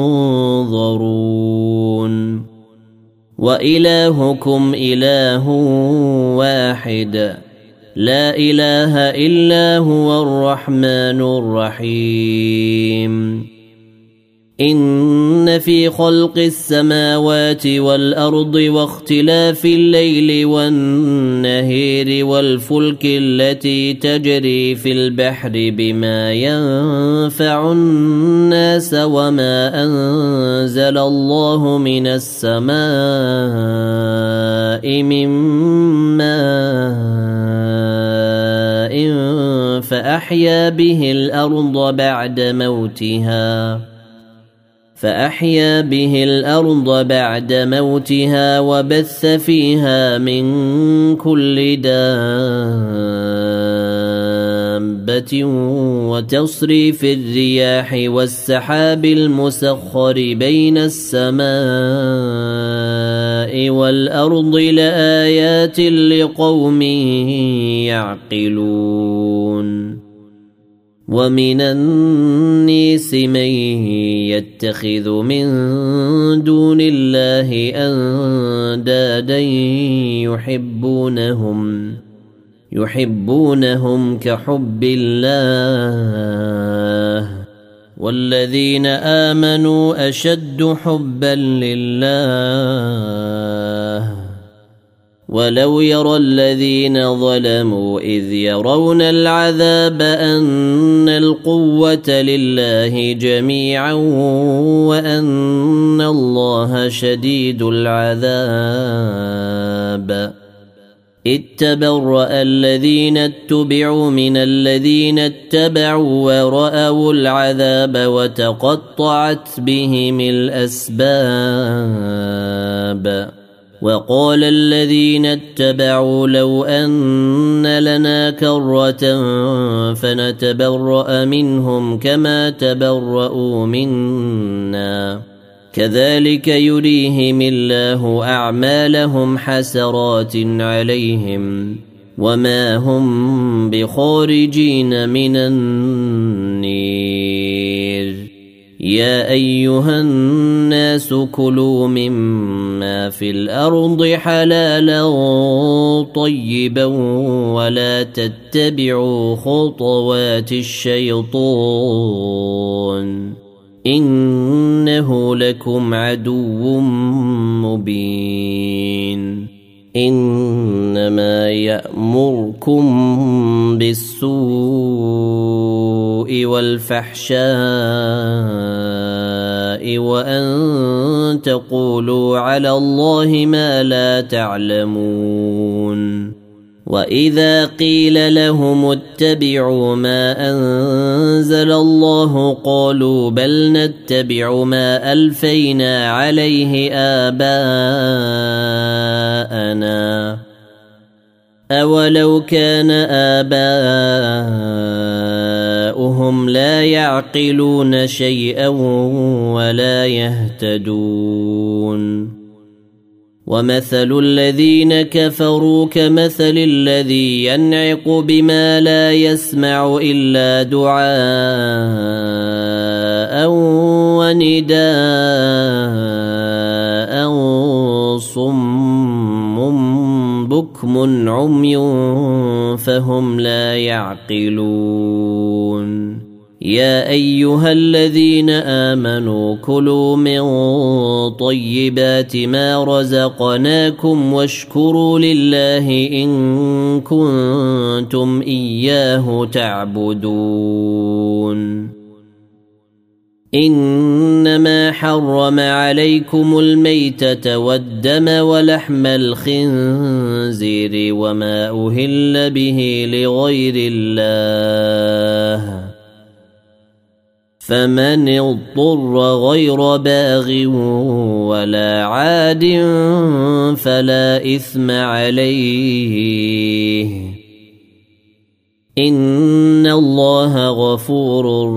ينظرون وإلهكم إله واحد لا إله إلا هو الرحمن الرحيم إن في خلق السماوات والأرض واختلاف الليل والنهار والفلك التي تجري في البحر بما ينفع الناس وما أنزل الله من السماء من ماء فأحيا به الأرض بعد موتها فأحيا به الأرض بعد موتها وبث فيها من كل دابة وتصريف الرياح والسحاب المسخر بين السماء والأرض لآيات لقوم يعقلون ومن الناس من يتخذ من دون الله أندادا يحبونهم يحبونهم كحب الله والذين آمنوا أشد حبا لله ولو يرى الذين ظلموا إذ يرون العذاب أن القوة لله جميعا وأن الله شديد العذاب إذ تبرأ الذين اتبعوا من الذين اتبعوا ورأوا العذاب وتقطعت بهم الأسباب وقال الذين اتبعوا لو أن لنا كرة فنتبرأ منهم كما تبرأوا منا كذلك يريهم الله أعمالهم حسرات عليهم وما هم بخارجين من النير يا أيها الناس كلوا مما في الأرض حلالا طيبا ولا تتبعوا خطوات الشيطان إنه لكم عدو مبين إنما يأمركم بالسوء والفحشاء وأن تقولوا على الله ما لا تعلمون وإذا قيل لهم اتبعوا ما أنزل الله قالوا بل نتبع ما ألفينا عليه آباءنا أولو كان آباؤهم لا يعقلون شيئا ولا يهتدون ومثل الذين كفروا كمثل الذي ينعق بما لا يسمع إلا دعاء ونداء صم بكم عمي فهم لا يعقلون يا أيها الذين آمنوا كلوا من طيبات ما رزقناكم واشكروا لله إن كنتم إياه تعبدون إنما حرم عليكم الميتة والدم ولحم الخنزير وما أهل به لغير الله فمن اضطر غير باغ ولا عاد فلا إثم عليه إن الله غفور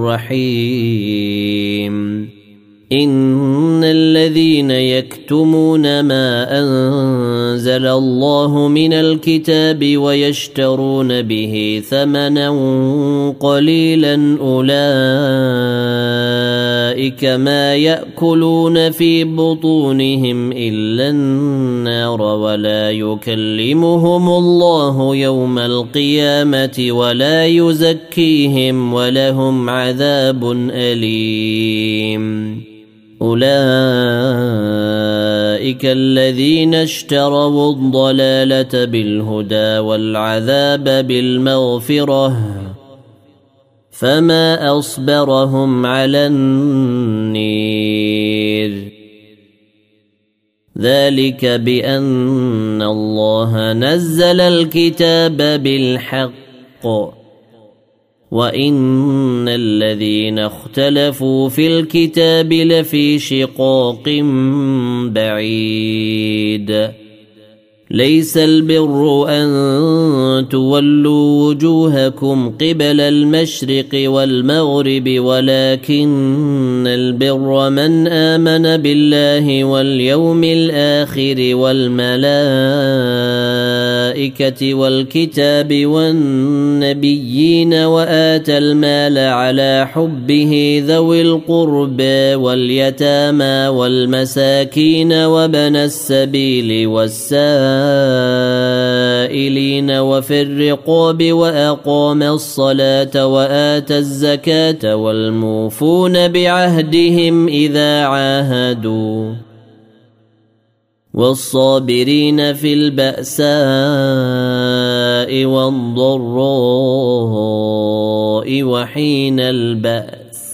رحيم إن الذين يكتمون ما أنزل الله من الكتاب ويشترون به ثمنا قليلا أولئك ما يأكلون في بطونهم إلا النار ولا يكلمهم الله يوم القيامة ولا يزكيهم ولهم عذاب أليم أولئك الذين اشتروا الضلالة بالهدى والعذاب بالمغفرة فما أصبرهم على النير ذلك بأن الله نزل الكتاب بالحق وإن الذين اختلفوا في الكتاب لفي شقاق بعيد ليس البر أن تولوا وجوهكم قبل المشرق والمغرب ولكن البر من آمن بالله واليوم الآخر والملائكة والكتاب والنبيين وآتى المال على حبه ذوي القربى واليتامى والمساكين وابن السبيل والسائلين السائلين وفي الرقاب وأقام الصلاة وآتى الزكاة والموفون بعهدهم إذا عاهدوا والصابرين في البأساء والضراء وحين البأس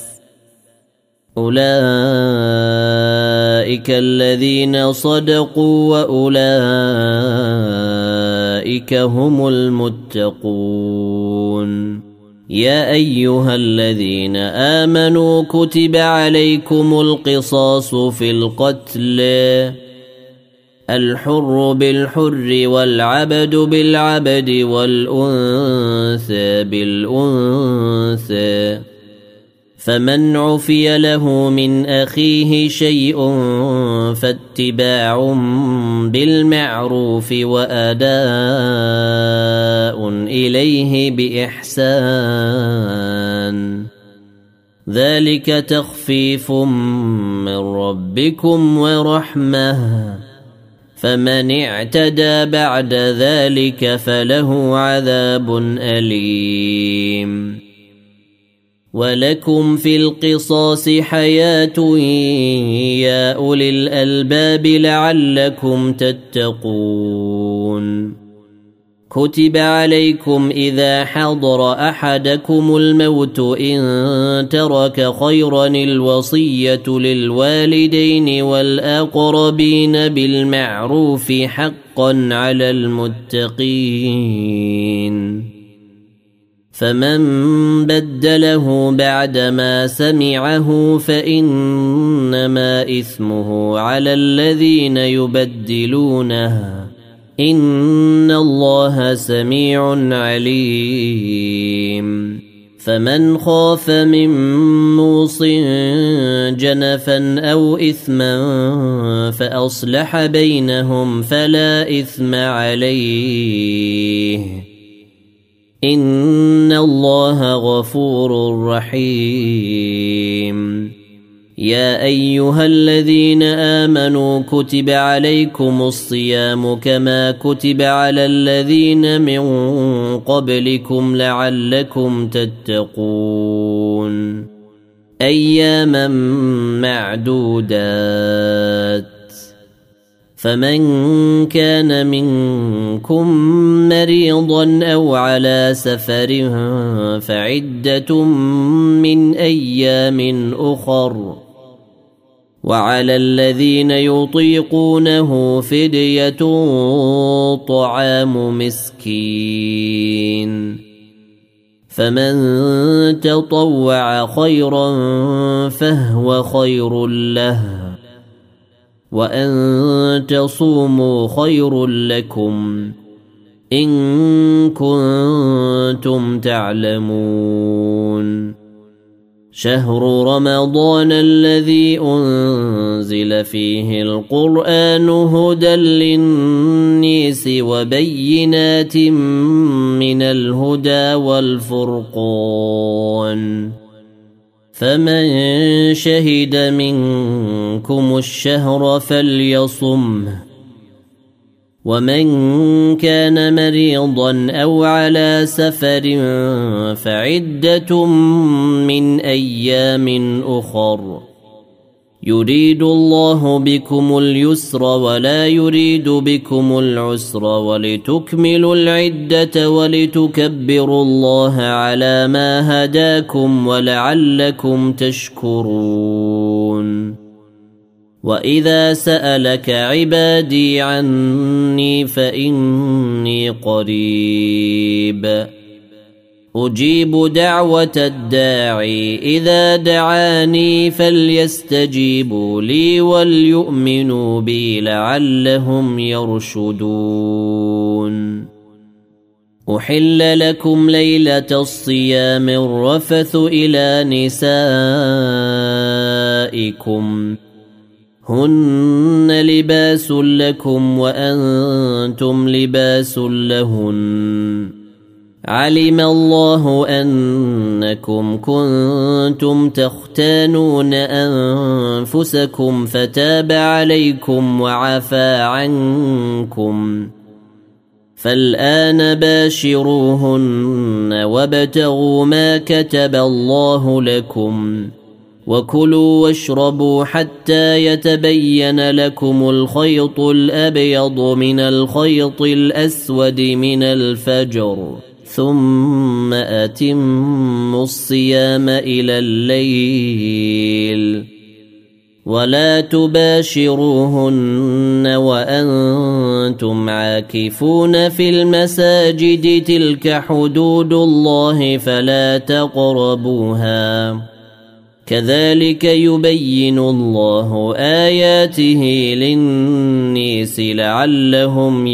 أولئك الذين صدقوا وأولئك هم المتقون يا أيها الذين آمنوا كتب عليكم القصاص في القتل الحر بالحر والعبد بالعبد والأنثى بالأنثى فمن عفي له من أخيه شيء فاتباع بالمعروف وأداء إليه بإحسان ذلك تخفيف من ربكم ورحمة فمن اعتدى بعد ذلك فله عذاب أليم ولكم في القصاص حياة يا أولي الألباب لعلكم تتقون كتب عليكم إذا حضر أحدكم الموت إن ترك خيرا الوصية للوالدين والأقربين بالمعروف حقا على المتقين فمن بدله بعدما سمعه فإنما إثمه على الذين يبدلونه إن الله سميع عليم فمن خاف من موص جنفا أو إثما فأصلح بينهم فلا إثم عليه إن الله غفور رحيم يا أيها الذين آمنوا كتب عليكم الصيام كما كتب على الذين من قبلكم لعلكم تتقون أياما معدودات فمن كان منكم مريضا أو على سفر فعدة من أيام أخر وعلى الذين يطيقونه فدية طعام مسكين فمن تطوع خيرا فهو خير له وأن تصوموا خير لكم إن كنتم تعلمون شهر رمضان الذي أنزل فيه القرآن هدى للناس وبينات من الهدى والفرقان فمن شهد منكم الشهر فليصمه ومن كان مريضا أو على سفر فعدة من أيام أخر يريد الله بكم اليسر ولا يريد بكم العسر ولتكملوا العدة ولتكبروا الله على ما هداكم ولعلكم تشكرون وإذا سألك عبادي عني فإني قريب أجيب دعوة الداعي إذا دعاني فليستجيبوا لي وليؤمنوا بي لعلهم يرشدون أحل لكم ليلة الصيام الرفث إلى نسائكم هن لباس لكم وأنتم لباس لهن علم الله أنكم كنتم تختانون أنفسكم فتاب عليكم وعفى عنكم فالآن باشروهن وابتغوا ما كتب الله لكم وكلوا واشربوا حتى يتبين لكم الخيط الأبيض من الخيط الأسود من الفجر ثم أتموا الصيام إلى الليل ولا تباشروهن وأنتم عاكفون في المساجد تلك حدود الله فلا تقربوها كذلك يبين الله آياته للناس لعلهم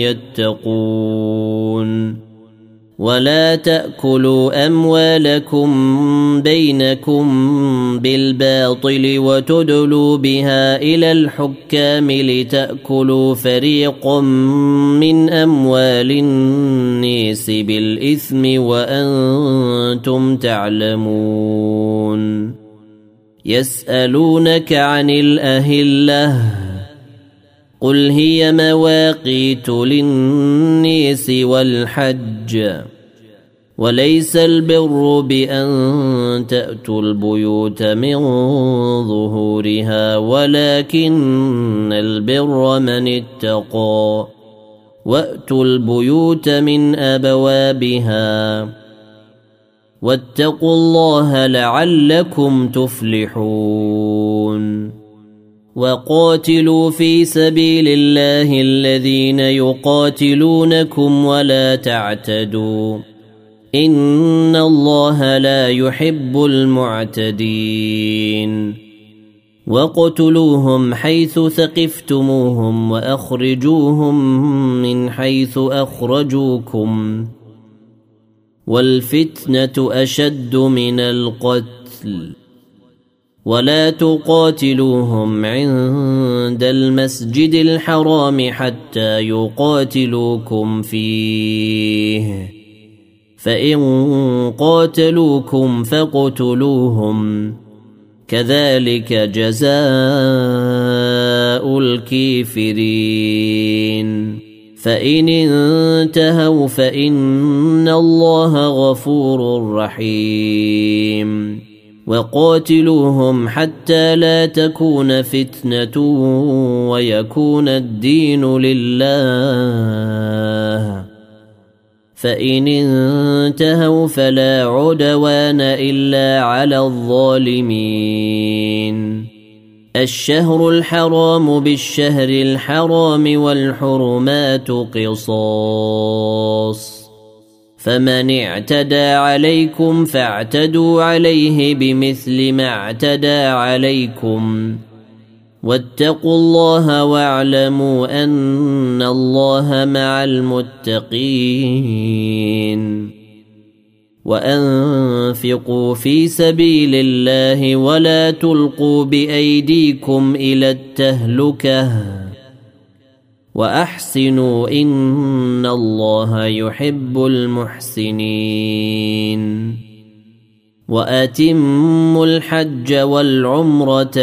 يتقون ولا تأكلوا أموالكم بينكم بالباطل وتدلوا بها إلى الحكام لتأكلوا فريقا من أموال الناس بالإثم وأنتم تعلمون يسألونك عن الأهلة قل هي مواقيت للناس والحج وليس البر بأن تأتوا البيوت من ظهورها ولكن البر من اتقى وأتوا البيوت من أبوابها واتقوا الله لعلكم تفلحون وقاتلوا في سبيل الله الذين يقاتلونكم ولا تعتدوا إن الله لا يحب المعتدين واقتلوهم حيث ثقفتموهم وأخرجوهم من حيث أخرجوكم والفتنة أشد من القتل ولا تقاتلوهم عند المسجد الحرام حتى يقاتلوكم فيه فإن قاتلوكم فاقتلوهم كذلك جزاء الكافرين فإن انتهوا فإن الله غفور رحيم وقاتلوهم حتى لا تكون فتنة ويكون الدين لله فإن انتهوا فلا عدوان إلا على الظالمين الشهر الحرام بالشهر الحرام والحرمات قصاص فمن اعتدى عليكم فاعتدوا عليه بمثل ما اعتدى عليكم واتقوا الله واعلموا أن الله مع المتقين وأنفقوا في سبيل الله ولا تلقوا بأيديكم إلى التهلكة وأحسنوا إن الله يحب المحسنين وأتموا الحج والعمرة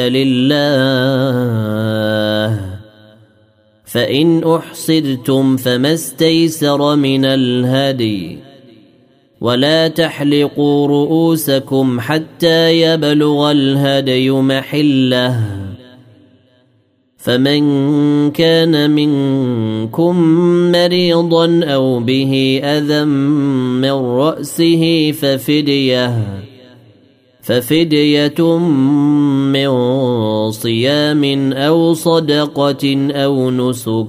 لله فإن أحصرتم فما استيسر من الهدي ولا تحلقوا رؤوسكم حتى يبلغ الهدي محله فمن كان منكم مريضا أو به أذى من رأسه ففدية ففدية من صيام أو صدقة أو نسك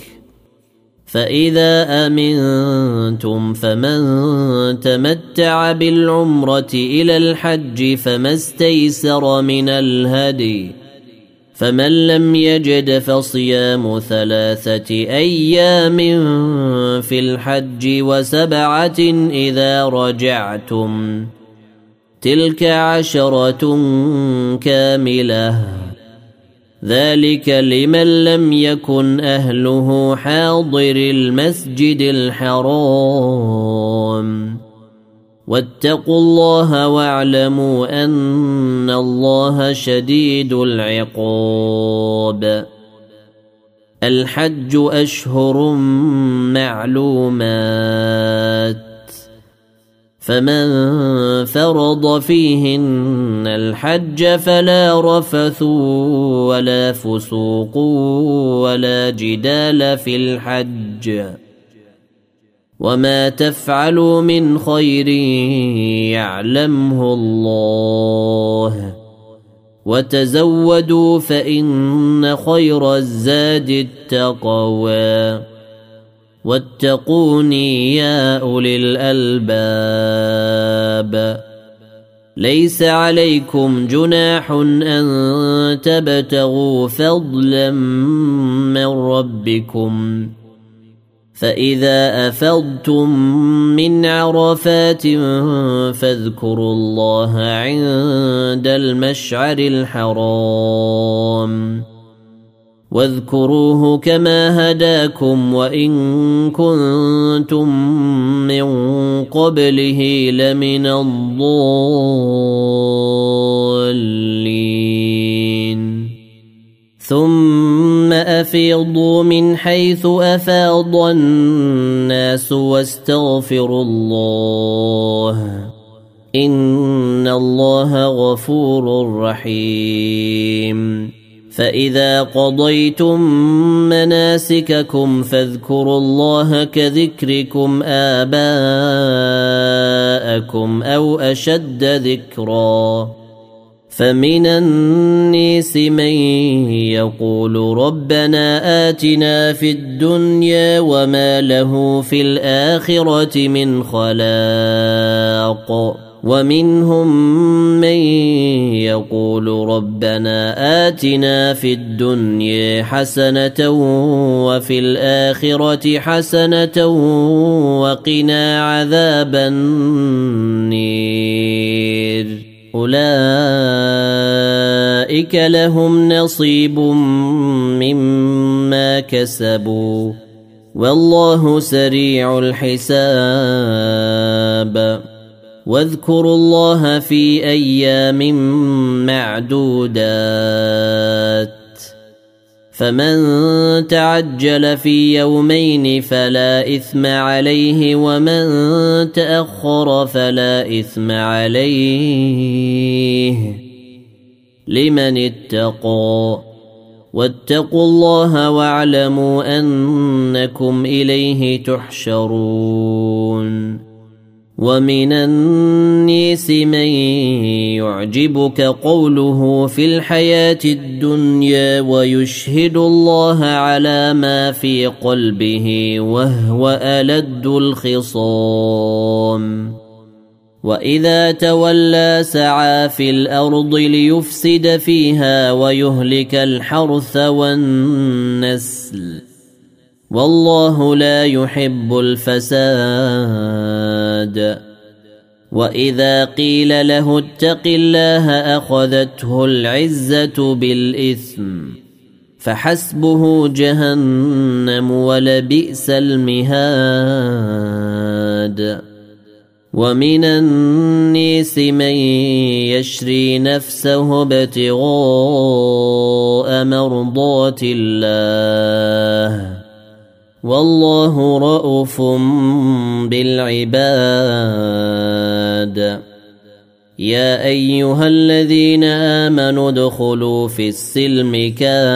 فإذا أمنتم فمن تمتع بالعمرة إلى الحج فما استيسر من الهدي فمن لم يجد فصيام ثلاثة أيام في الحج وسبعة إذا رجعتم تلك عشرة كاملة ذلك لمن لم يكن أهله حاضر المسجد الحرام واتقوا الله واعلموا أن الله شديد العقاب الحج أشهر معلومات فمن فرض فيهن الحج فلا رفث ولا فسوق ولا جدال في الحج وما تفعلوا من خير يعلمه الله وتزودوا فإن خير الزاد التقوى واتقوني يا أولي الألباب ليس عليكم جناح أن تبتغوا فضلا من ربكم فإذا أفضتم من عرفات فاذكروا الله عند المشعر الحرام واذكروه كما هداكم وإن كنتم من قبله لمن الضالين ثم أفيضوا من حيث أفاض الناس واستغفروا الله إن الله غفور رحيم فإذا قضيتم مناسككم فاذكروا الله كذكركم آباءكم أو أشد ذكرًا فمن الناس من يقول ربنا آتنا في الدنيا وما له في الآخرة من خلاق ومنهم من يقول ربنا آتنا في الدنيا حسنة وفي الآخرة حسنة وقنا عذاب النير أولئك لهم نصيب مما كسبوا والله سريع الحساب واذكروا الله في أيام معدودات فمن تعجل في يومين فلا إثم عليه ومن تأخر فلا إثم عليه لمن اتقى واتقوا الله واعلموا أنكم إليه تحشرون ومن الناس من يعجبك قوله في الحياة الدنيا ويشهد الله على ما في قلبه وهو ألد الخصام وإذا تولى سعى في الأرض ليفسد فيها ويهلك الحرث والنسل والله لا يحب الفساد وإذا قيل له اتق الله أخذته العزة بالإثم فحسبه جهنم ولبئس المهاد ومن الناس من يشري نفسه ابتغاء مرضات الله والله رؤوف بالعباد يا أيها الذين آمنوا ادخلوا في السلم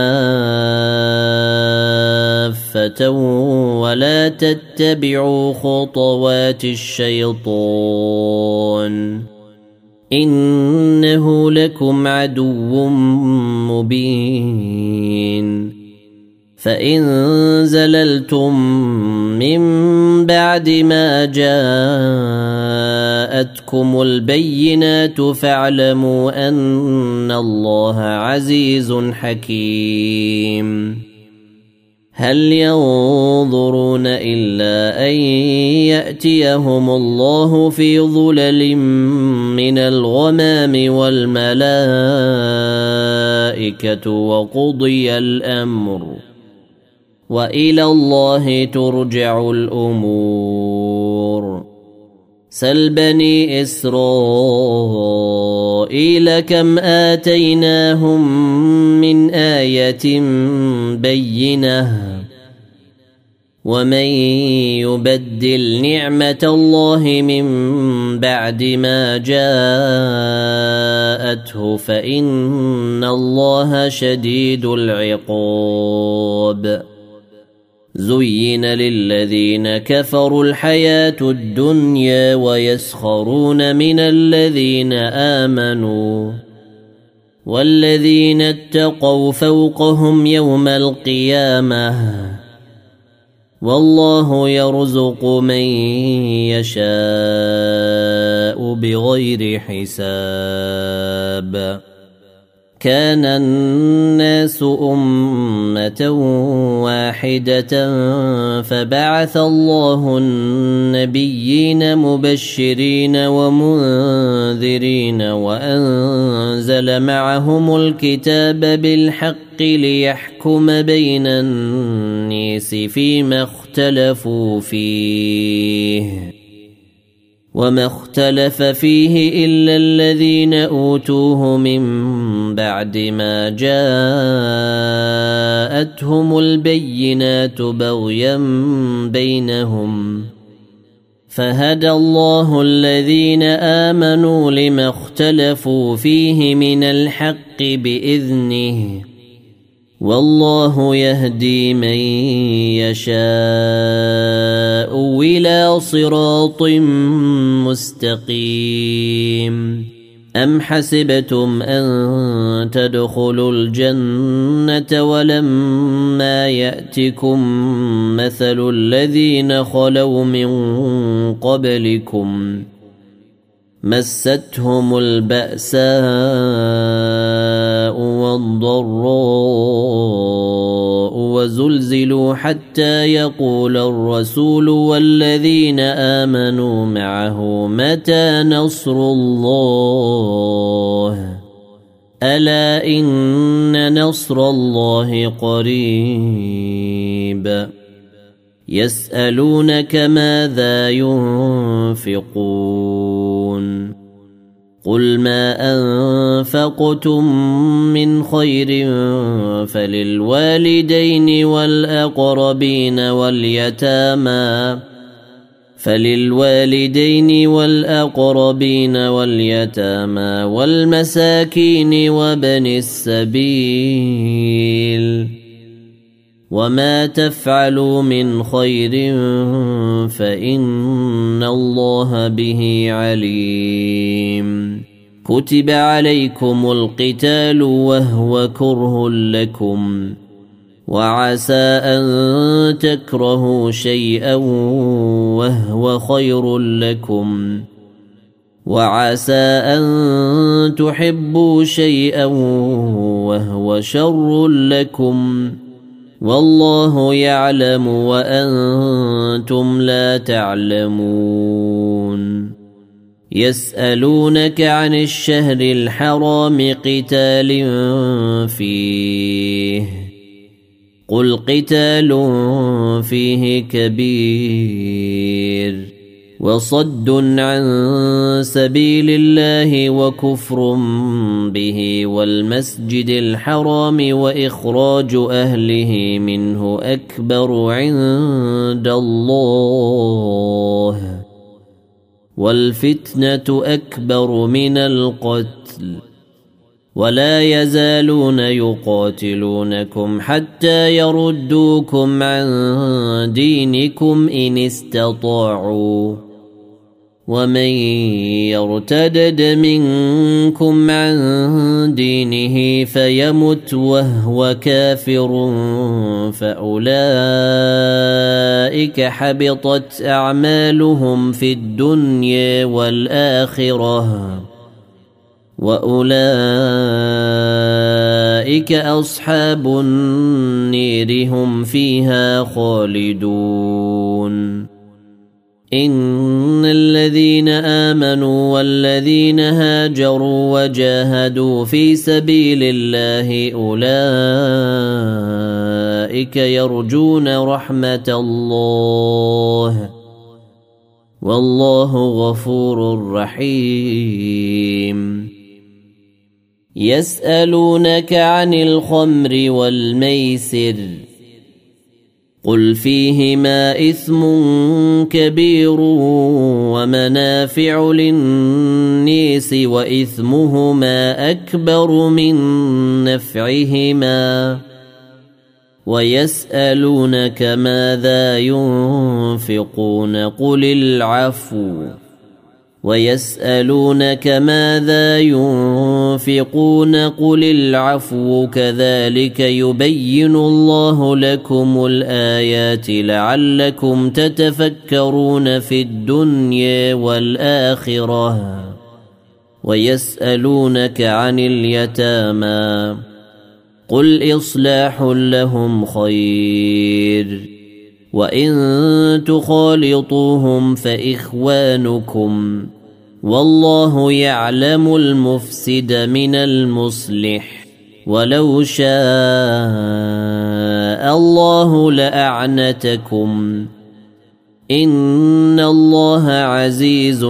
كافة ولا تتبعوا خطوات الشيطان إنه لكم عدو مبين فإن زللتم من بعد ما جاءتكم البينات فاعلموا أن الله عزيز حكيم هل ينظرون إلا أن يأتيهم الله في ظلل من الغمام والملائكة وقضي الأمر وإلى الله ترجع الأمور سل بني إسرائيل كم آتيناهم من آية بينة ومن يبدل نعمة الله من بعد ما جاءته فإن الله شديد العقاب زين للذين كفروا الحياة الدنيا ويسخرون من الذين آمنوا والذين اتقوا فوقهم يوم القيامة والله يرزق من يشاء بغير حساب كان الناس أمة واحدة فبعث الله النبيين مبشرين ومنذرين وأنزل معهم الكتاب بالحق ليحكم بين الناس فيما اختلفوا فيه وما اختلف فيه إلا الذين أوتوه من بعد ما جاءتهم البينات بغيا بينهم فهدى الله الذين آمنوا لما اختلفوا فيه من الحق بإذنه والله يهدي من يشاء إلى صراط مستقيم أم حسبتم أن تدخلوا الجنة ولما يأتكم مثل الذين خلوا من قبلكم مستهم البأساء والضراء وزلزلوا حتى يقول الرسول والذين آمنوا معه متى نصر الله ألا إن نصر الله قريب يسألونك ماذا ينفقون قل ما أنفقتم من خير فللوالدين والأقربين واليتامى فللوالدين والأقربين واليتامى والمساكين وابن السبيل وما تفعلوا من خير فإن الله به عليم كتب عليكم القتال وهو كره لكم وعسى أن تكرهوا شيئا وهو خير لكم وعسى أن تحبوا شيئا وهو شر لكم والله يعلم وأنتم لا تعلمون يسألونك عن الشهر الحرام قتال فيه قل قتال فيه كبير وصد عن سبيل الله وكفر به والمسجد الحرام وإخراج أهله منه أكبر عند الله والفتنة أكبر من القتل ولا يزالون يقاتلونكم حتى يردوكم عن دينكم إن استطاعوا ومن يرتدد منكم عن دينه فيمت وهو كافر فأولئك حبطت أعمالهم في الدنيا والآخرة وأولئك أصحاب النير هم فيها خالدون إن الذين آمنوا والذين هاجروا وجاهدوا في سبيل الله أولئك يرجون رحمة الله والله غفور رحيم يسألونك عن الخمر والميسر قل فيهما إثم كبير ومنافع للناس وإثمهما أكبر من نفعهما ويسألونك ماذا ينفقون قل العفو ويسألونك ماذا ينفقون قل العفو كذلك يبين الله لكم الآيات لعلكم تتفكرون في الدنيا والآخرة ويسألونك عن اليتامى قل إصلاح لهم خير وإن تخالطوهم فإخوانكم والله يعلم المفسد من المصلح ولو شاء الله لأعنتكم إن الله عزيز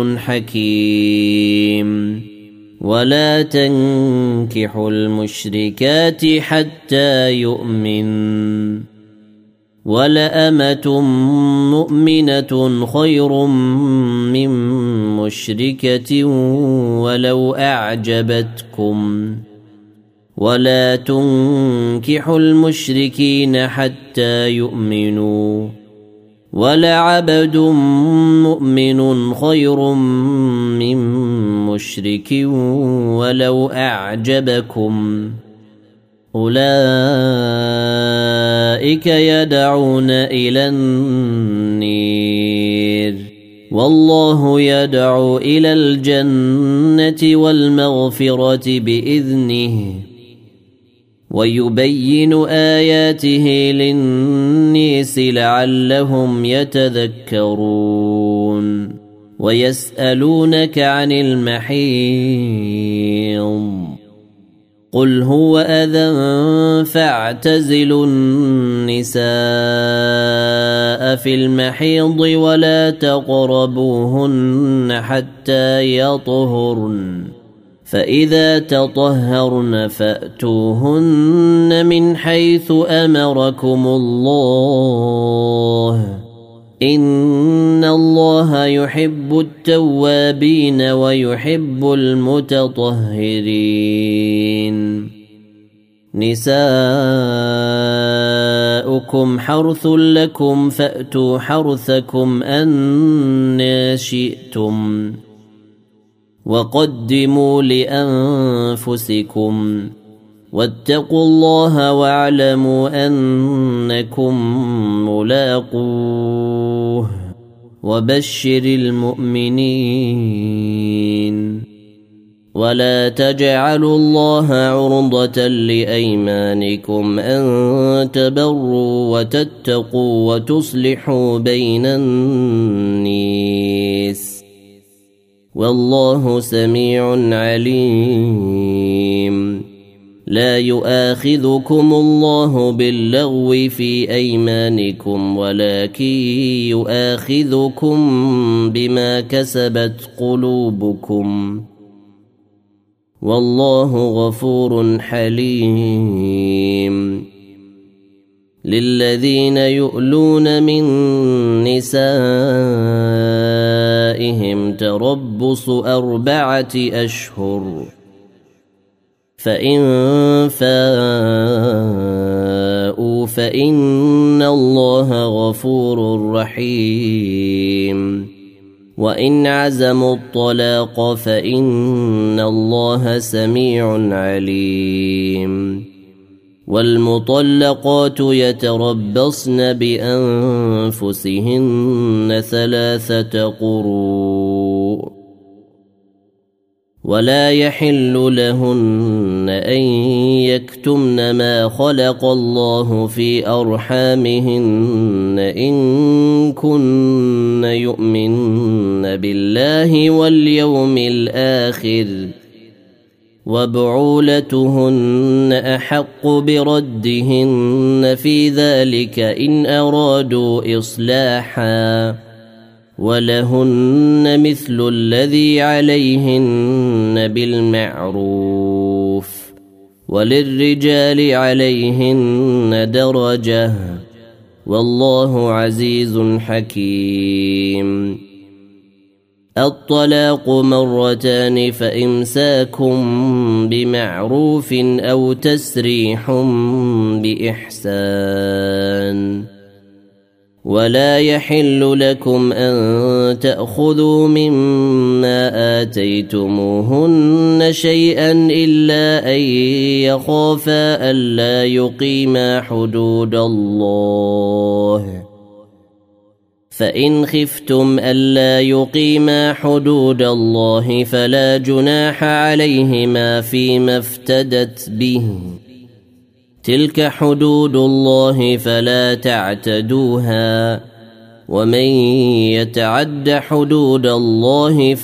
حكيم ولا تنكحوا المشركات حتى يؤمن ولأمة مؤمنة خير من مشركة ولو أعجبتكم ولا تنكحوا المشركين حتى يؤمنوا ولعبد مؤمن خير من مشرك ولو أعجبكم أولئك يدعون إلى النير والله يدعو إلى الجنة والمغفرة بإذنه ويبين آياته للناس لعلهم يتذكرون ويسألونك عن المحيض قل هو أذى فاعتزلوا النساء في المحيض ولا تقربوهن حتى يطهرن فإذا تطهرن فأتوهن من حيث أمركم الله إن الله يحب التوابين ويحب المتطهرين نساؤكم حرث لكم فأتوا حرثكم أن شئتم وقدموا لأنفسكم واتقوا الله واعلموا أنكم ملاقوه وبشر المؤمنين ولا تجعلوا الله عرضة لأيمانكم أن تبروا وتتقوا وتصلحوا بين الناس والله سميع عليم لا يؤاخذكم الله باللغو في أيمانكم ولكن يؤاخذكم بما كسبت قلوبكم والله غفور حليم للذين يؤلون من نسائهم تربص أربعة أشهر فإن فاءوا فإن الله غفور رحيم وإن عزموا الطلاق فإن الله سميع عليم والمطلقات يتربصن بأنفسهن ثلاثة قروء ولا يحل لهن أن يكتمن ما خلق الله في أرحامهن إن كن يؤمن بالله واليوم الآخر وبعولتهن أحق بردهن في ذلك إن أرادوا إصلاحا ولهن مثل الذي عليهن بالمعروف وللرجال عليهن درجة والله عزيز حكيم الطلاق مرتان فإمساكم بمعروف أو تسريح بإحسان ولا يحل لكم أن تأخذوا مما آتيتموهن شيئا إلا أن يخافا ألا يقيما حدود الله فإن خفتم ألا يقيما حدود الله فلا جناح عليهما فيما افتدت به تلك حدود الله فلا تعتدوها ومن يتعد حدود الله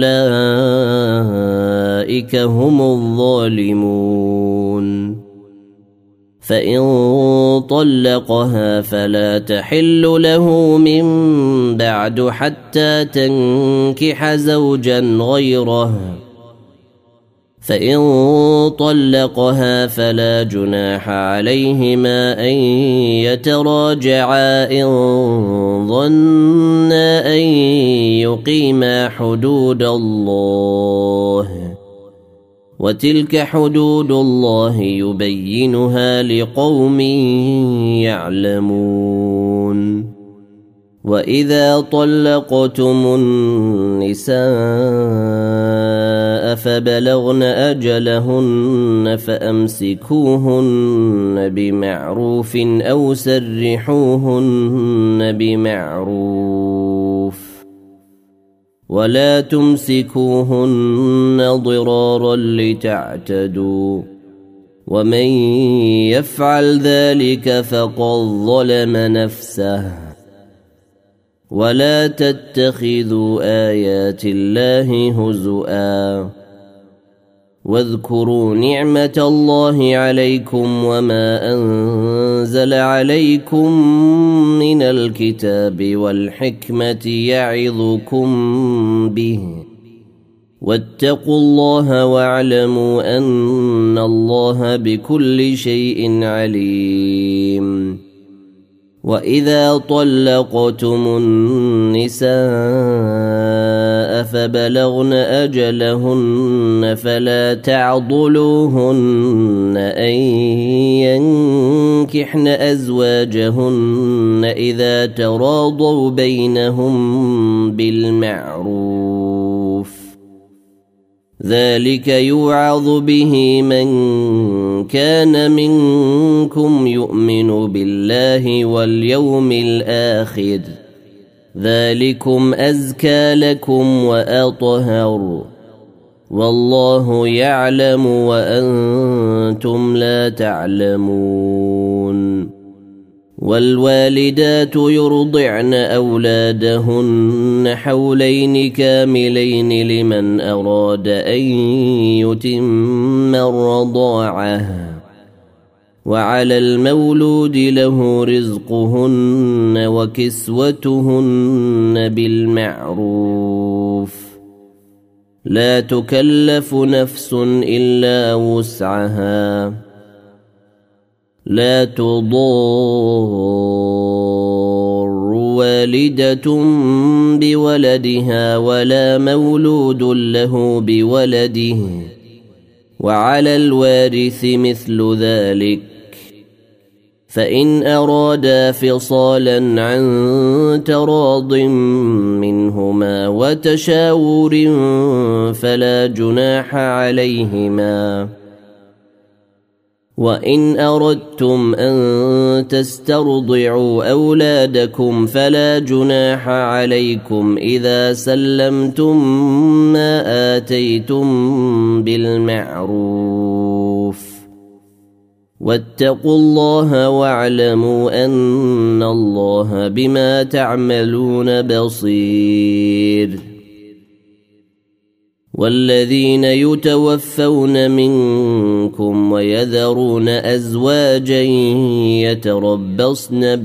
فأولئك هم الظالمون فإن طلقها فلا تحل له من بعد حتى تنكح زوجا غيره فإن طلقها فلا جناح عليهما أن يتراجعا إن ظنا أن يقيما حدود الله وتلك حدود الله يبينها لقوم يعلمون وإذا طلقتم النساء فبلغن أجلهن فأمسكوهن بمعروف أو سرحوهن بمعروف ولا تمسكوهن ضرارا لتعتدوا ومن يفعل ذلك فقد ظلم نفسه ولا تتخذوا آيات الله هزؤا واذكروا نعمة الله عليكم وما أنزل عليكم من الكتاب والحكمة يعظكم به واتقوا الله واعلموا أن الله بكل شيء عليم. وإذا طلقتم النساء فبلغن أجلهن فلا تعضلوهن أن ينكحن أزواجهن إذا تراضوا بينهم بالمعروف ذلك يوعظ به من كان منكم يؤمن بالله واليوم الآخر ذلكم أزكى لكم وأطهر والله يعلم وأنتم لا تعلمون. والوالدات يرضعن أولادهن حولين كاملين لمن أراد أن يتم الرضاعة وعلى المولود له رزقهن وكسوتهن بالمعروف لا تكلف نفس إلا وسعها لا تضار والدة بولدها ولا مولود له بولده وعلى الوارث مثل ذلك فإن أرادا فصالا عن تراض منهما وتشاور فلا جناح عليهما. وإن أردتم أن تسترضعوا أولادكم فلا جناح عليكم إذا سلمتم ما آتيتم بالمعروف واتقوا الله واعلموا أن الله بما تعملون بصير. والذين يتوفون منكم ويذرون أزواجا يتربصن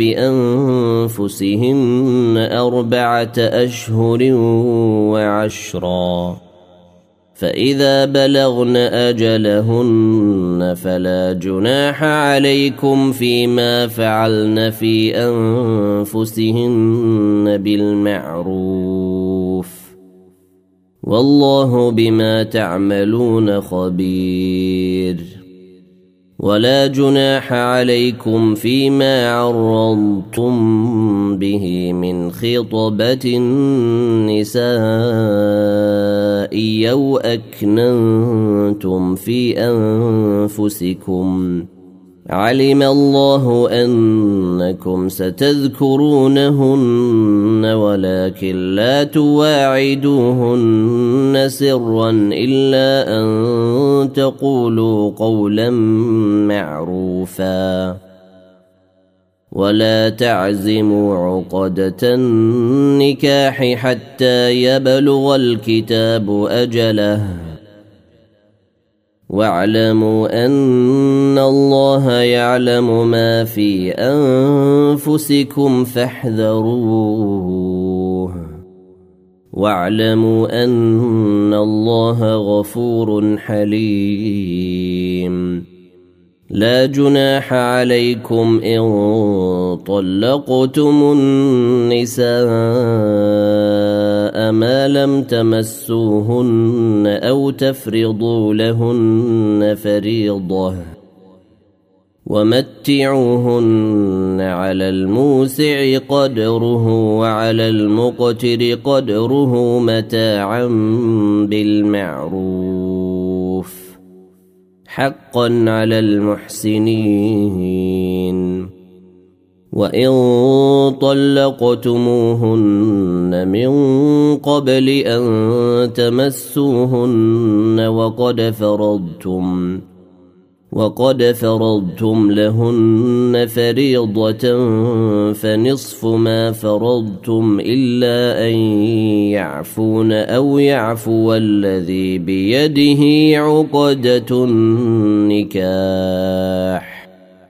بأنفسهن أربعة أشهر وعشرا فإذا بلغن أجلهن فلا جناح عليكم فيما فعلن في أنفسهن بالمعروف والله بما تعملون خبير. ولا جناح عليكم فيما عرضتم به من خطبة النساء أو أكننتم في أنفسكم علم الله أنكم ستذكرونهن ولكن لا تواعدوهن سرا إلا أن تقولوا قولا معروفا ولا تعزموا عقدة النكاح حتى يبلغ الكتاب أجله واعلموا أن الله يعلم ما في أنفسكم فاحذروه واعلموا أن الله غفور حليم. لا جناح عليكم إن طلقتم النساء ما لم تمسوهن أو تفرضوا لهن فريضة ومتعوهن على الموسع قدره وعلى المقتر قدره متاعا بالمعروف حقا على المحسنين. وإن طلقتموهن من قبل أن تمسوهن وقد فرضتم وقد فرضتم لهن فريضة فنصف ما فرضتم إلا أن يعفون أو يعفو الذي بيده عقدة النكاح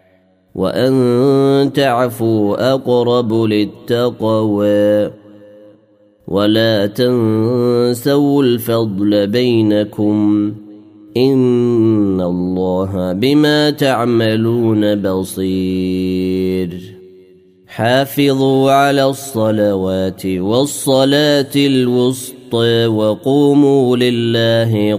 وأن تعفوا أقرب للتقوى ولا تنسوا الفضل بينكم إن الله بما تعملون بصير حافظوا على الصلوات والصلاة الوسطى وقوموا لله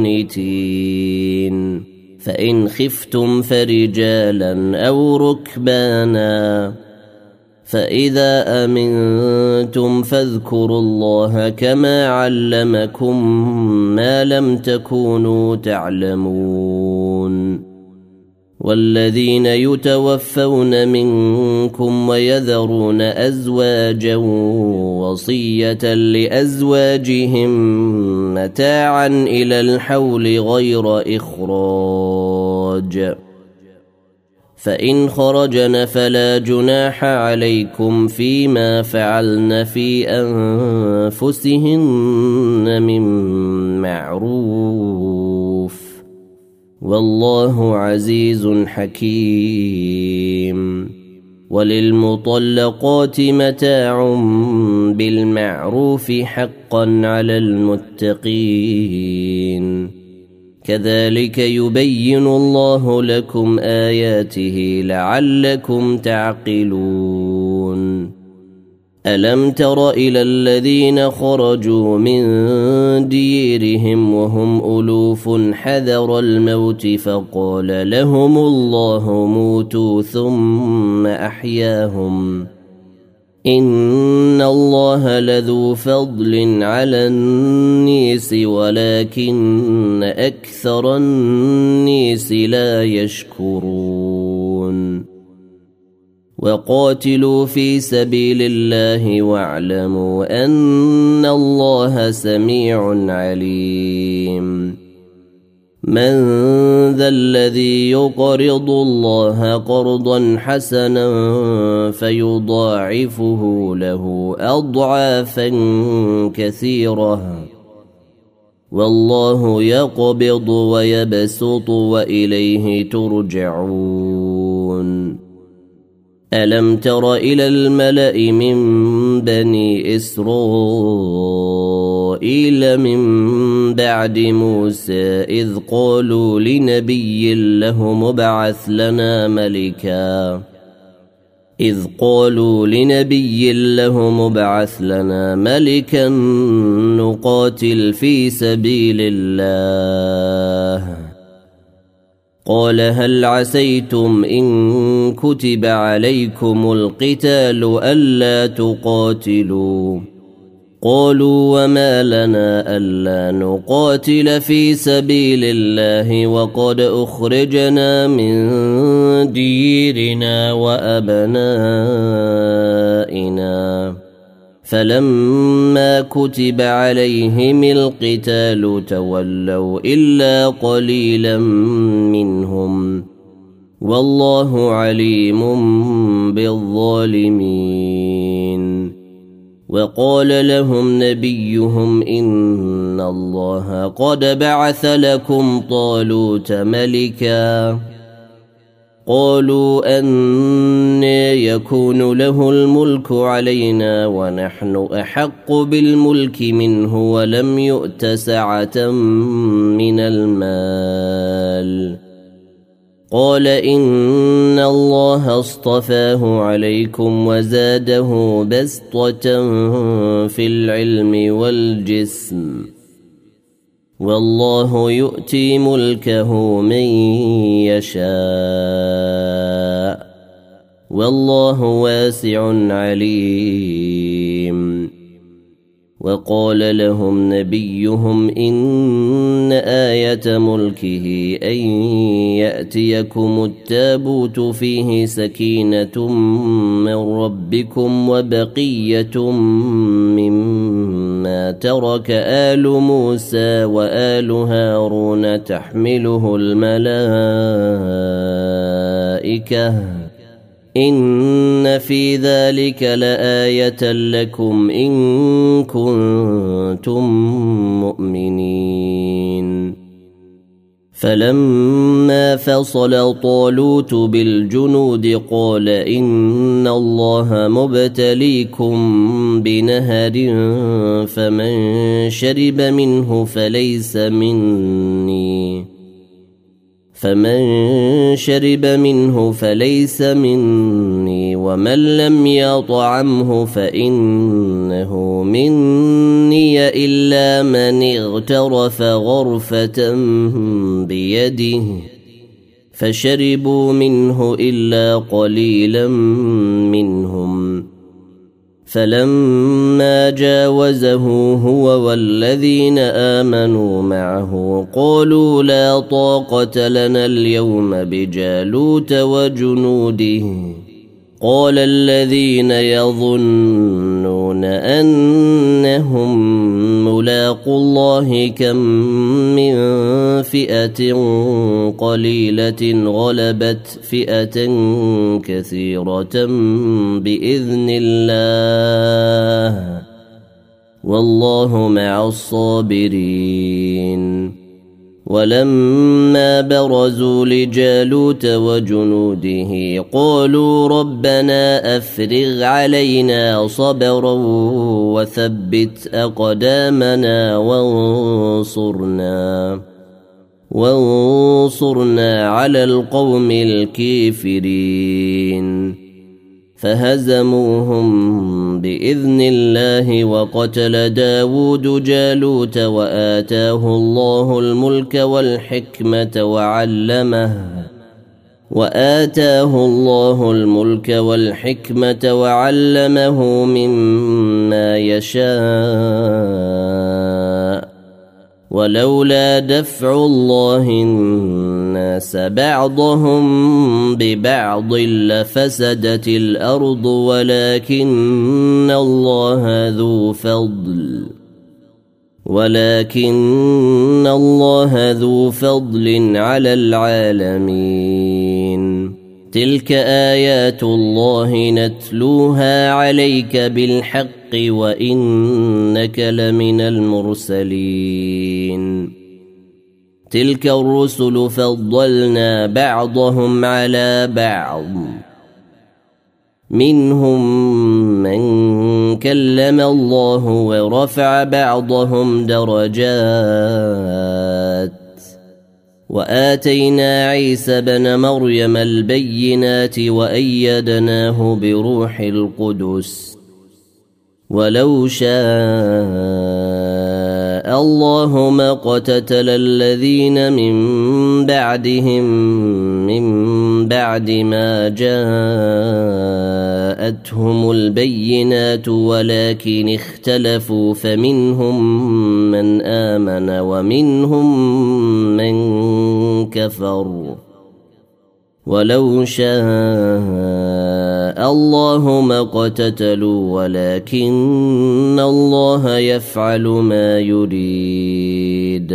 قانتين فإن خفتم فرجالا أو ركبانا فإذا أمنتم فاذكروا الله كما علمكم ما لم تكونوا تعلمون والذين يتوفون منكم ويذرون أزواجا وصية لأزواجهم متاعا إلى الحول غير إخراج فإن خرجن فلا جناح عليكم فيما فعلن في أنفسهن من معروف والله عزيز حكيم وللمطلقات متاع بالمعروف حقا على المتقين كذلك يبين الله لكم آياته لعلكم تعقلون ألم تر إلى الذين خرجوا من ديرهم وهم ألوف حذر الموت فقال لهم الله موتوا ثم أحياهم إن الله لذو فضل على الناس ولكن أكثر الناس لا يشكرون وقاتلوا في سبيل الله واعلموا أن الله سميع عليم من ذا الذي يقرض الله قرضا حسنا فيضاعفه له أضعافا كثيرة والله يقبض ويبسط وإليه ترجعون ألم تر إلى الملأ من بني إسرائيل من بعد موسى إذ قالوا لنبي له مبعث لنا ملكا إذ قالوا لنبي له مبعث لنا ملكا نقاتل في سبيل الله قال هل عسيتم إن كتب عليكم القتال ألا تقاتلوا قالوا وما لنا ألا نقاتل في سبيل الله وقد أخرجنا من ديرنا وأبنائنا فلما كتب عليهم القتال تولوا إلا قليلا منهم والله عليم بالظالمين وقال لهم نبيهم إن الله قد بعث لكم طالوت ملكا قالوا أنى يكون له الملك علينا ونحن أحق بالملك منه ولم يؤت سعة من المال قال إن الله اصطفاه عليكم وزاده بسطة في العلم والجسم والله يؤتي ملكه من يشاء والله واسع عليم وقال لهم نبيهم إن آية ملكه أن يأتيكم التابوت فيه سكينة من ربكم وبقية مما ترك آل موسى وآل هارون تحمله الملائكة إن في ذلك لآية لكم إن كنتم مؤمنين. فلما فصل طالوت بالجنود قال إن الله مبتليكم بنهر فمن شرب منه فليس مني فمن شرب منه فليس مني ومن لم يطعمه فإنه مني إلا من اغترف غرفة بيده فشربوا منه إلا قليلا منهم. فلما جاوزه هو والذين آمنوا معه قالوا لا طاقة لنا اليوم بجالوت وجنوده. قال الذين يظنون أنهم ملاقو الله كم من فئة قليلة غلبت فئة كثيرة بإذن الله والله مع الصابرين. ولما برزوا لجالوت وجنوده قالوا ربنا أفرغ علينا صبرا وثبت أقدامنا وانصرنا وانصرنا على القوم الكافرين. فهزموهم بإذن الله وقتل داود جالوت وآتاه الله الملك والحكمة وعلمه وآتاه الله الملك والحكمة وعلمه مما يشاء ولولا دفع الله الناس بعضهم ببعض لفسدت الأرض ولكن الله ذو فضل ولكن الله ذو فضل على العالمين. تلك آيات الله نتلوها عليك بالحق وإنك لمن المرسلين. تلك الرسل فضلنا بعضهم على بعض منهم من كلم الله ورفع بعضهم درجات وآتينا عيسى بن مريم البينات وأيدناه بروح القدس ولو شاء الله ما قتتل الذين من بعدهم من بعد ما جاءتهم البينات ولكن اختلفوا فمنهم من آمن ومنهم من كفر ولو شاء الله ما اقتتلوا ولكن الله يفعل ما يريد.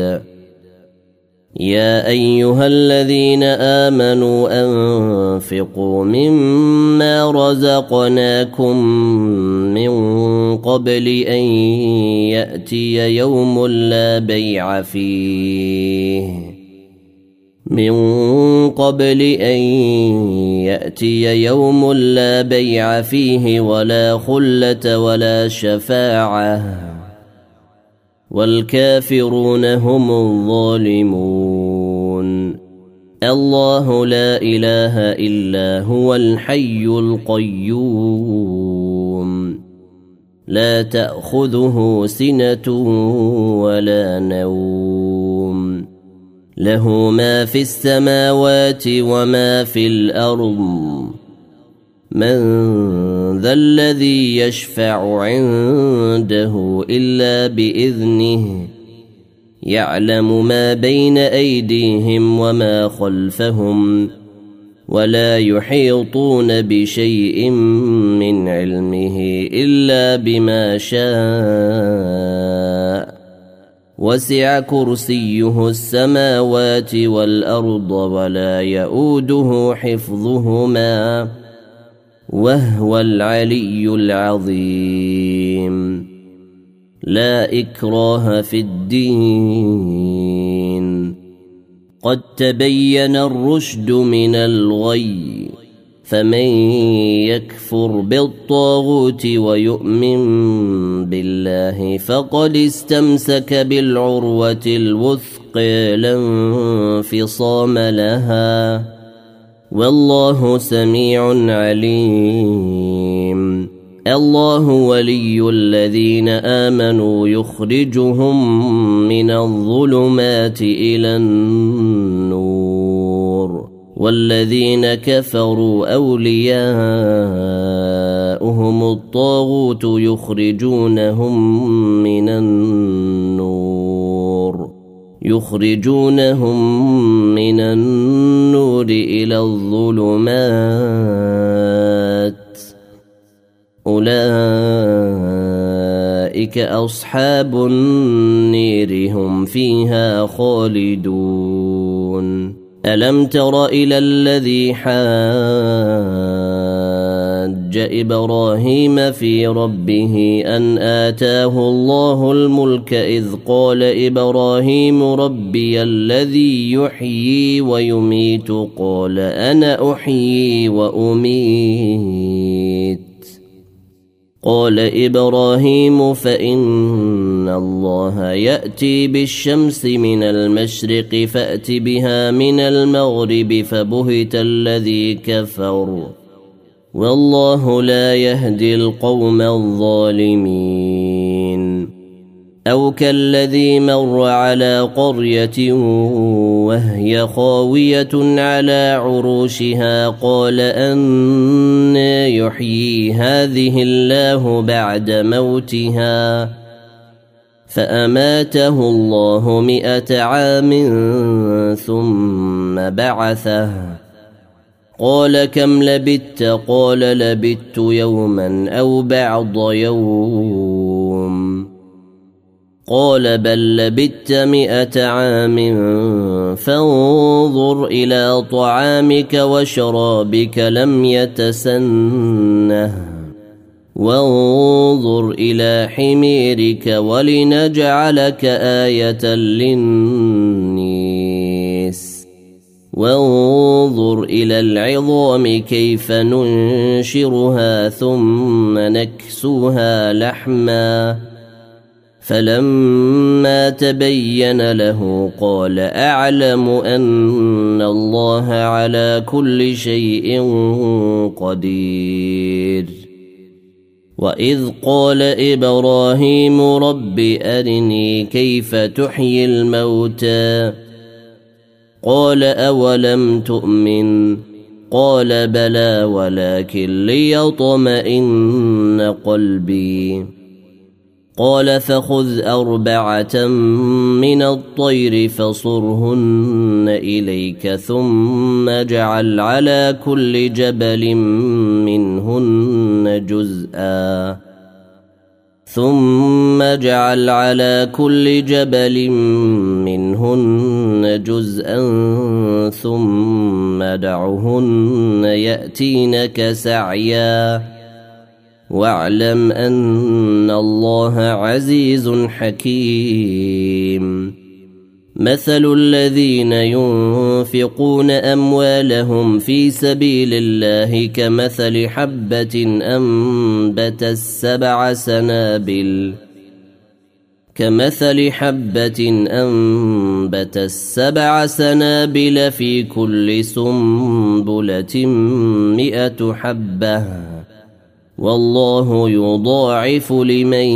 يا أيها الذين آمنوا أنفقوا مما رزقناكم من قبل أن يأتي يوم لا بيع فيه من قبل أن يأتي يوم لا بيع فيه ولا خلة ولا شفاعة والكافرون هم الظالمون. الله لا إله إلا هو الحي القيوم لا تأخذه سنة ولا نوم له ما في السماوات وما في الأرض من ذا الذي يشفع عنده إلا بإذنه يعلم ما بين أيديهم وما خلفهم ولا يحيطون بشيء من علمه إلا بما شاء وسع كرسيه السماوات والأرض ولا يؤوده حفظهما وهو العلي العظيم. لا إكراه في الدين قد تبين الرشد من الغي فمن يكفر بالطاغوت ويؤمن بالله فقد استمسك بالعروة الوثقى لا انفصام لها والله سميع عليم. الله ولي الذين آمنوا يخرجهم من الظلمات إلى النور والذين كفروا أولياؤهم الطاغوت يخرجونهم من النور يخرجونهم من النور إلى الظلمات أولئك أصحاب النير هم فيها خالدون. ألم تر إلى الذي حاج إبراهيم في ربه أن آتاه الله الملك إذ قال إبراهيم ربي الذي يحيي ويميت قال أنا أحيي وأميت قال إبراهيم فإن الله يأتي بالشمس من المشرق فأت بها من المغرب فبهت الذي كفر والله لا يهدي القوم الظالمين. أو كالذي مر على قرية وهي خاوية على عروشها قال أنى يحيي هذه الله بعد موتها فأماته الله مئة عام ثم بعثه قال كم لبثت قال لبثت يوما أو بعض يوم قال بل لبثت مئة عام فانظر إلى طعامك وشرابك لم يتسنه وانظر إلى حميرك ولنجعلك آية للناس وانظر إلى العظام كيف ننشرها ثم نكسوها لحما فلما تبين له قال أعلم أن الله على كل شيء قدير. وإذ قال إبراهيم رب أرني كيف تحيي الموتى قال أولم تؤمن قال بلى ولكن ليطمئن قلبي قال فخذ أربعة من الطير فصرهن إليك ثم اجعل على كل جبل منهن جزءا ثم اجعل على كل جبل منهن جزءا ثم دعهن يأتينك سعيا واعلم أن الله عزيز حكيم. مثل الذين ينفقون أموالهم في سبيل الله كمثل حبة أنبتت سبع سنابل كمثل حبة أنبتت سبع سنابل في كل سنبلة مئة حبة والله يضاعف لمن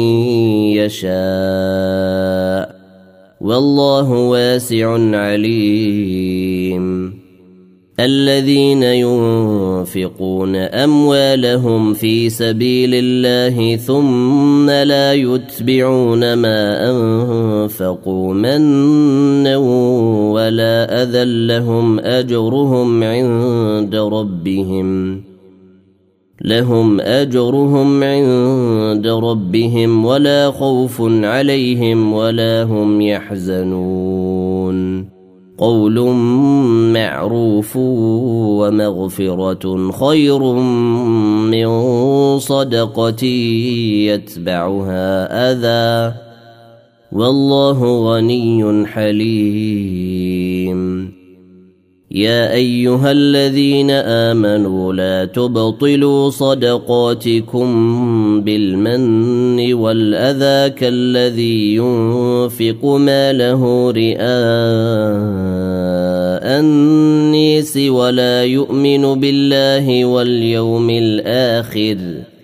يشاء والله واسع عليم. الذين ينفقون أموالهم في سبيل الله ثم لا يتبعون ما أنفقوا منا ولا أذى لهم أجرهم عند ربهم لهم أجرهم عند ربهم ولا خوف عليهم ولا هم يحزنون قول معروف ومغفرة خير من صدقة يتبعها أذى والله غني حليم يا أيها الذين آمنوا لا تبطلوا صدقاتكم بالمن والأذى كالذي ينفق ماله رئاء الناس ولا يؤمن بالله واليوم الآخر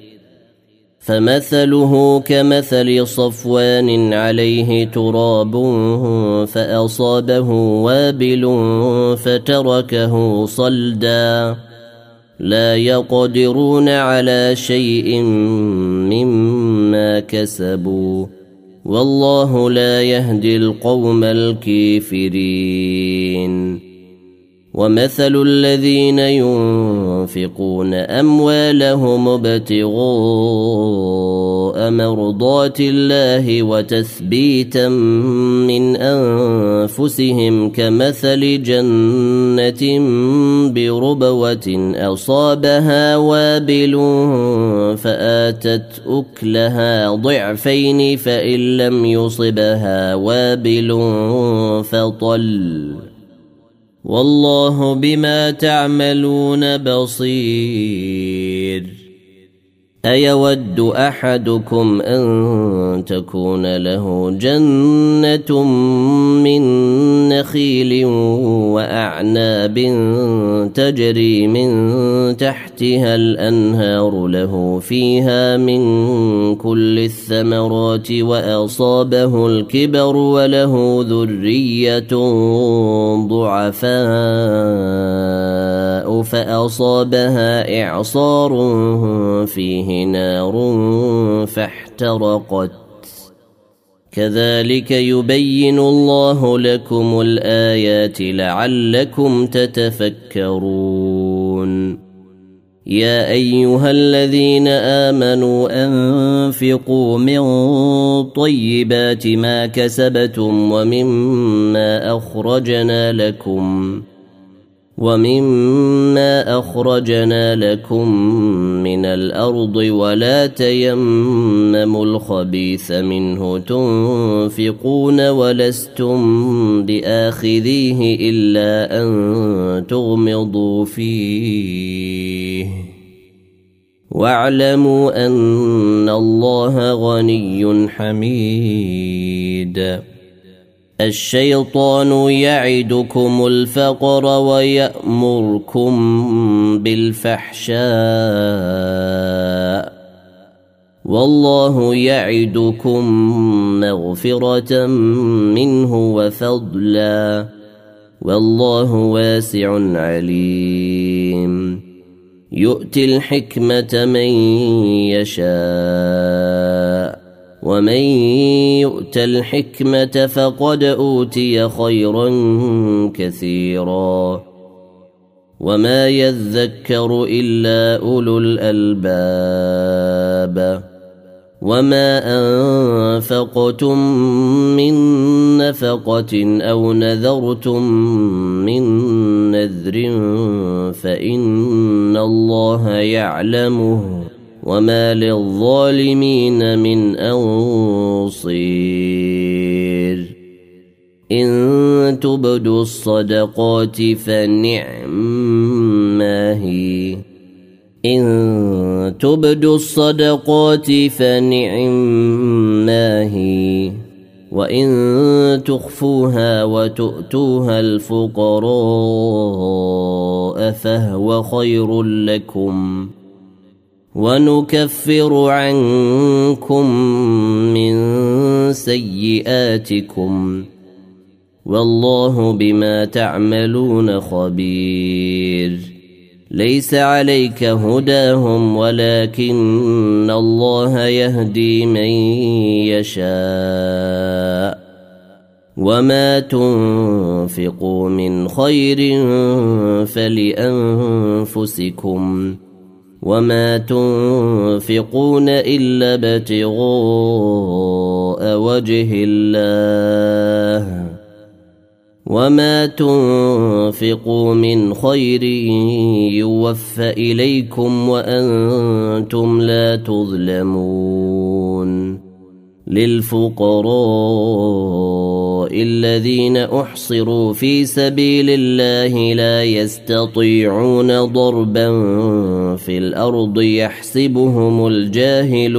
فمثله كمثل صفوان عليه تراب فأصابه وابل فتركه صلدا لا يقدرون على شيء مما كسبوا والله لا يهدي القوم الكافرين ومثل الذين ينفقون أموالهم ابتغاء مرضات الله وتثبيتا من أنفسهم كمثل جنة بربوة أصابها وابل فآتت أكلها ضعفين فإن لم يصبها وابل فطل والله بما تعملون بصير أيود أحدكم أن تكون له جنة من نخيل وأعناب تجري من تحتها الأنهار له فيها من كل الثمرات وأصابه الكبر وله ذرية ضعفاء فأصابها إعصار فيه نار فاحترقت كذلك يبين الله لكم الآيات لعلكم تتفكرون يا أيها الذين آمنوا أنفقوا من طيبات ما كسبتم ومما أخرجنا لكم ومما أخرجنا لكم من الأرض ولا تيمموا الخبيث منه تنفقون ولستم بآخذيه إلا أن تغمضوا فيه واعلموا أن الله غني حميد الشيطان يعدكم الفقر ويأمركم بالفحشاء والله يعدكم مغفرة منه وفضلا والله واسع عليم يؤتي الحكمة من يشاء ومن يؤت الحكمة فقد أوتي خيرا كثيرا وما يذكر إلا أولو الألباب وما أنفقتم من نفقة أو نذرتم من نذر فإن الله يعلمه وما للظالمين من أنصير إن تبدوا الصدقات فنعما هي إن تبدوا الصدقات فنعما هي وإن تخفوها وتؤتوها الفقراء فهو خير لكم ونكفر عنكم من سيئاتكم والله بما تعملون خبير ليس عليك هداهم ولكن الله يهدي من يشاء وما تنفقوا من خير فلأنفسكم وما تنفقون إلا ابتغاء وجه الله وما تنفقوا من خير يوفى إليكم وأنتم لا تظلمون للفقراء الذين أحصروا في سبيل الله لا يستطيعون ضربا في الأرض يحسبهم الجاهل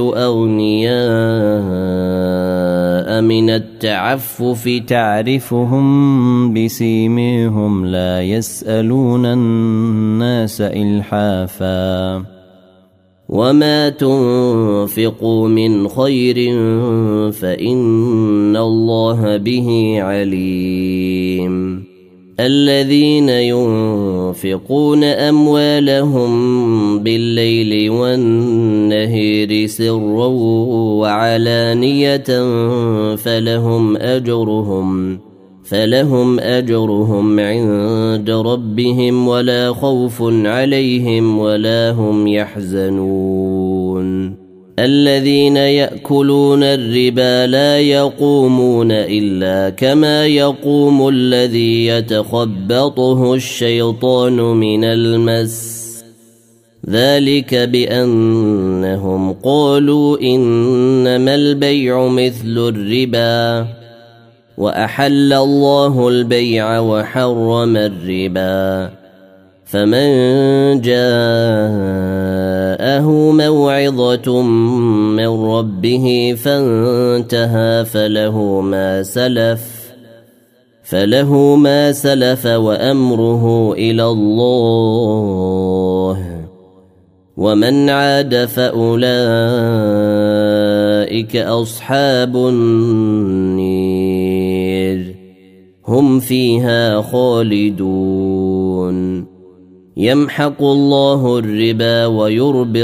أغنياء من التعفف تعرفهم بسيميهم لا يسألون الناس إلحافا وما تنفقوا من خير فإن الله به عليم الذين ينفقون أموالهم بالليل والنهار سرا وعلانية فلهم أجرهم فلهم أجرهم عند ربهم ولا خوف عليهم ولا هم يحزنون الذين يأكلون الربا لا يقومون إلا كما يقوم الذي يتخبطه الشيطان من المس ذلك بأنهم قالوا إنما البيع مثل الربا وأحل الله البيع وحرم الربا فمن جاءه موعظة من ربه فانتهى فله ما سلف فله ما سلف وأمره إلى الله ومن عاد فأولئك أصحاب النير هم فيها خالدون يمحق الله الربا ويربي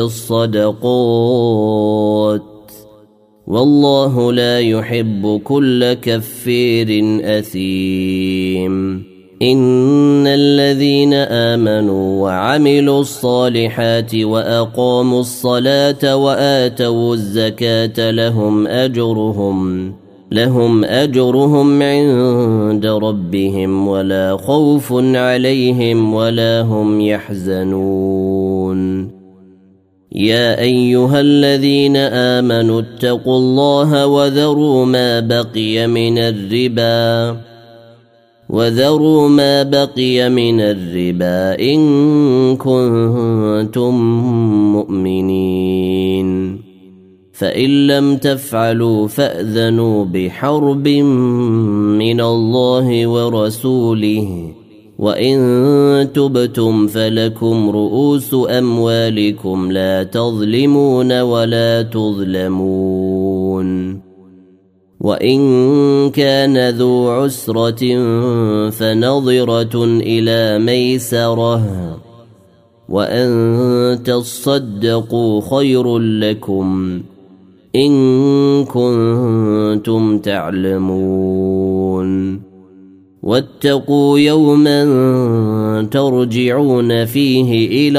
الصدقات والله لا يحب كل كفير أثيم إن الذين آمنوا وعملوا الصالحات وأقاموا الصلاة وآتوا الزكاة لهم أجرهم لهم أجرهم عند ربهم ولا خوف عليهم ولا هم يحزنون يا أيها الذين آمنوا اتقوا الله وذروا ما بقي من الربا وذروا ما بقي من الربا إن كنتم مؤمنين فإن لم تفعلوا فأذنوا بحرب من الله ورسوله وإن تبتم فلكم رؤوس أموالكم لا تظلمون ولا تظلمون وإن كان ذو عسرة فنظرة إلى ميسرة وأن تصدقوا خير لكم إن كنتم تعلمون واتقوا يوما ترجعون فيه إلى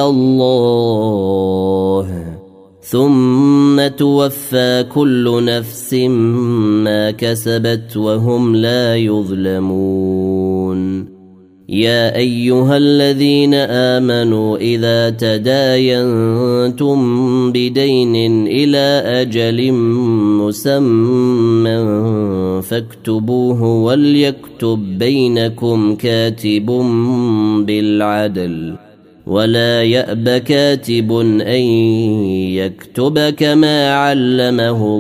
الله ثم توفى كل نفس ما كسبت وهم لا يظلمون يا أيها الذين آمنوا إذا تداينتم بدين إلى أجل مسمى فاكتبوه وليكتب بينكم كاتب بالعدل ولا يأب كاتب أن يكتب كما علمه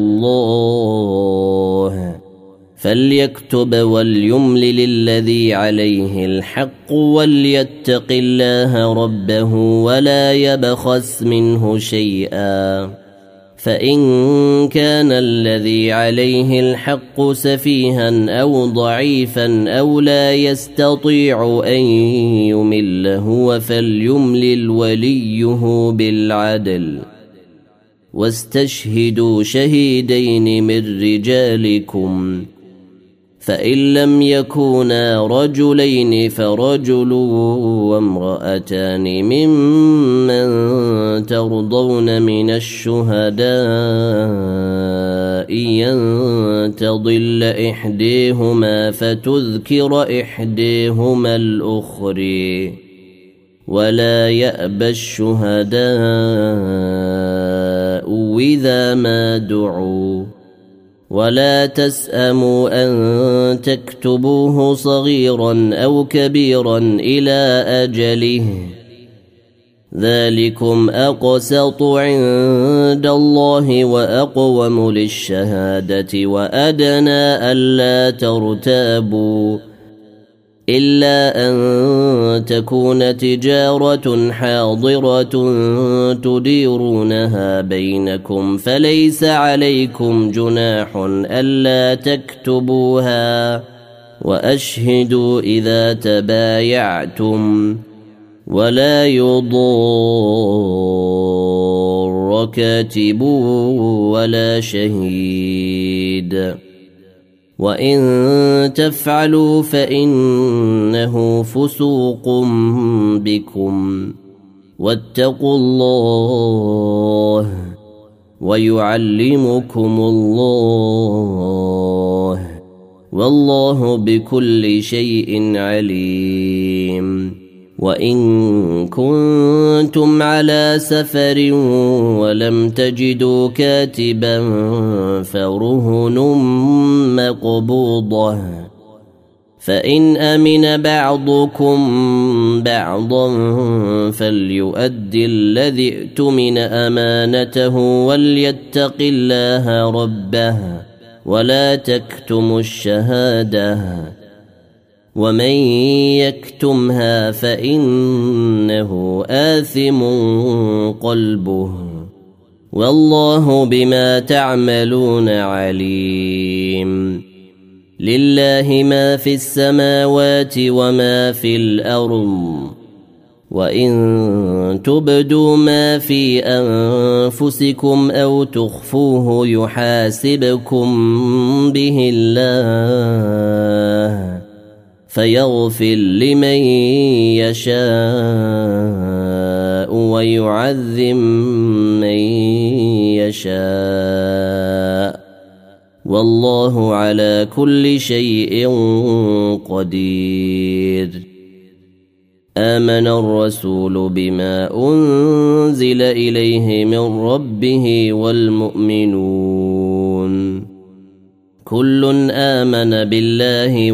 الله فليكتب وليملل الذي عليه الحق وليتق الله ربه ولا يبخس منه شيئا فإن كان الذي عليه الحق سفيها أو ضعيفا أو لا يستطيع أن يمل هو فليملل وليه بالعدل واستشهدوا شهيدين من رجالكم فإن لم يكونا رجلين فرجل وامرأتان ممن ترضون من الشهداء أن تضل إحديهما فتذكر إحديهما الأخرى ولا يأبى الشهداء إذا ما دعوا ولا تسأموا أن تكتبوه صغيرا أو كبيرا إلى أجله ذلكم أقسط عند الله وأقوم للشهادة وأدنى ألا ترتابوا إلا أن تكون تجارة حاضرة تديرونها بينكم فليس عليكم جناح ألا تكتبوها وأشهدوا إذا تبايعتم ولا يضار كاتب ولا شهيد وإن تفعلوا فإنه فسوق بكم واتقوا الله ويعلمكم الله والله بكل شيء عليم وإن كنتم على سفر ولم تجدوا كاتبا فرهن مقبوضة فإن أمن بعضكم بعضا فليؤدي الذي ائتمن أمانته وليتق الله ربه ولا تكتموا الشهادة ومن يكتمها فإنه آثم قلبه والله بما تعملون عليم لله ما في السماوات وما في الأرض وإن تبدوا ما في أنفسكم أو تخفوه يحاسبكم به الله فيغفر لمن يشاء ويعذب من يشاء والله على كل شيء قدير آمن الرسول بما أنزل إليه من ربه والمؤمنون كل آمن بالله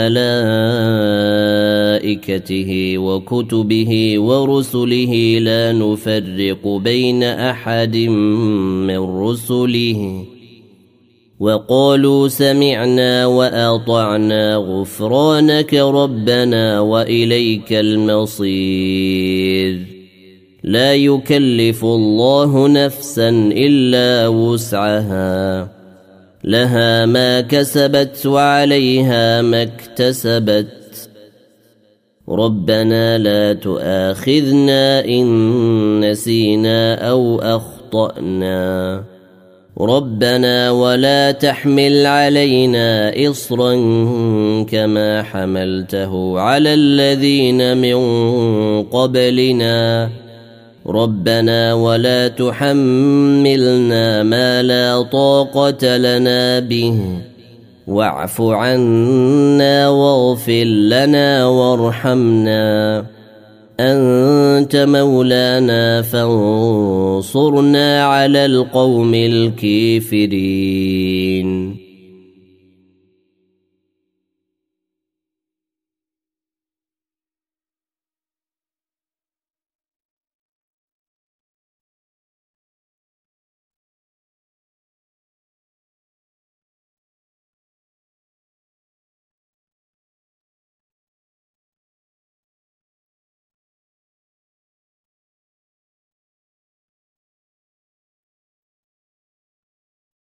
وملائكته وكتبه ورسله لا نفرق بين أحد من رسله وقالوا سمعنا وأطعنا غفرانك ربنا وإليك المصير لا يكلف الله نفسا إلا وسعها لها ما كسبت وعليها ما اكتسبت ربنا لا تؤاخذنا إن نسينا أو أخطأنا ربنا ولا تحمل علينا إصرا كما حملته على الذين من قبلنا ربنا ولا تحملنا ما لا طاقة لنا به واعف عنا واغفر لنا وارحمنا أنت مولانا فانصرنا على القوم الكافرين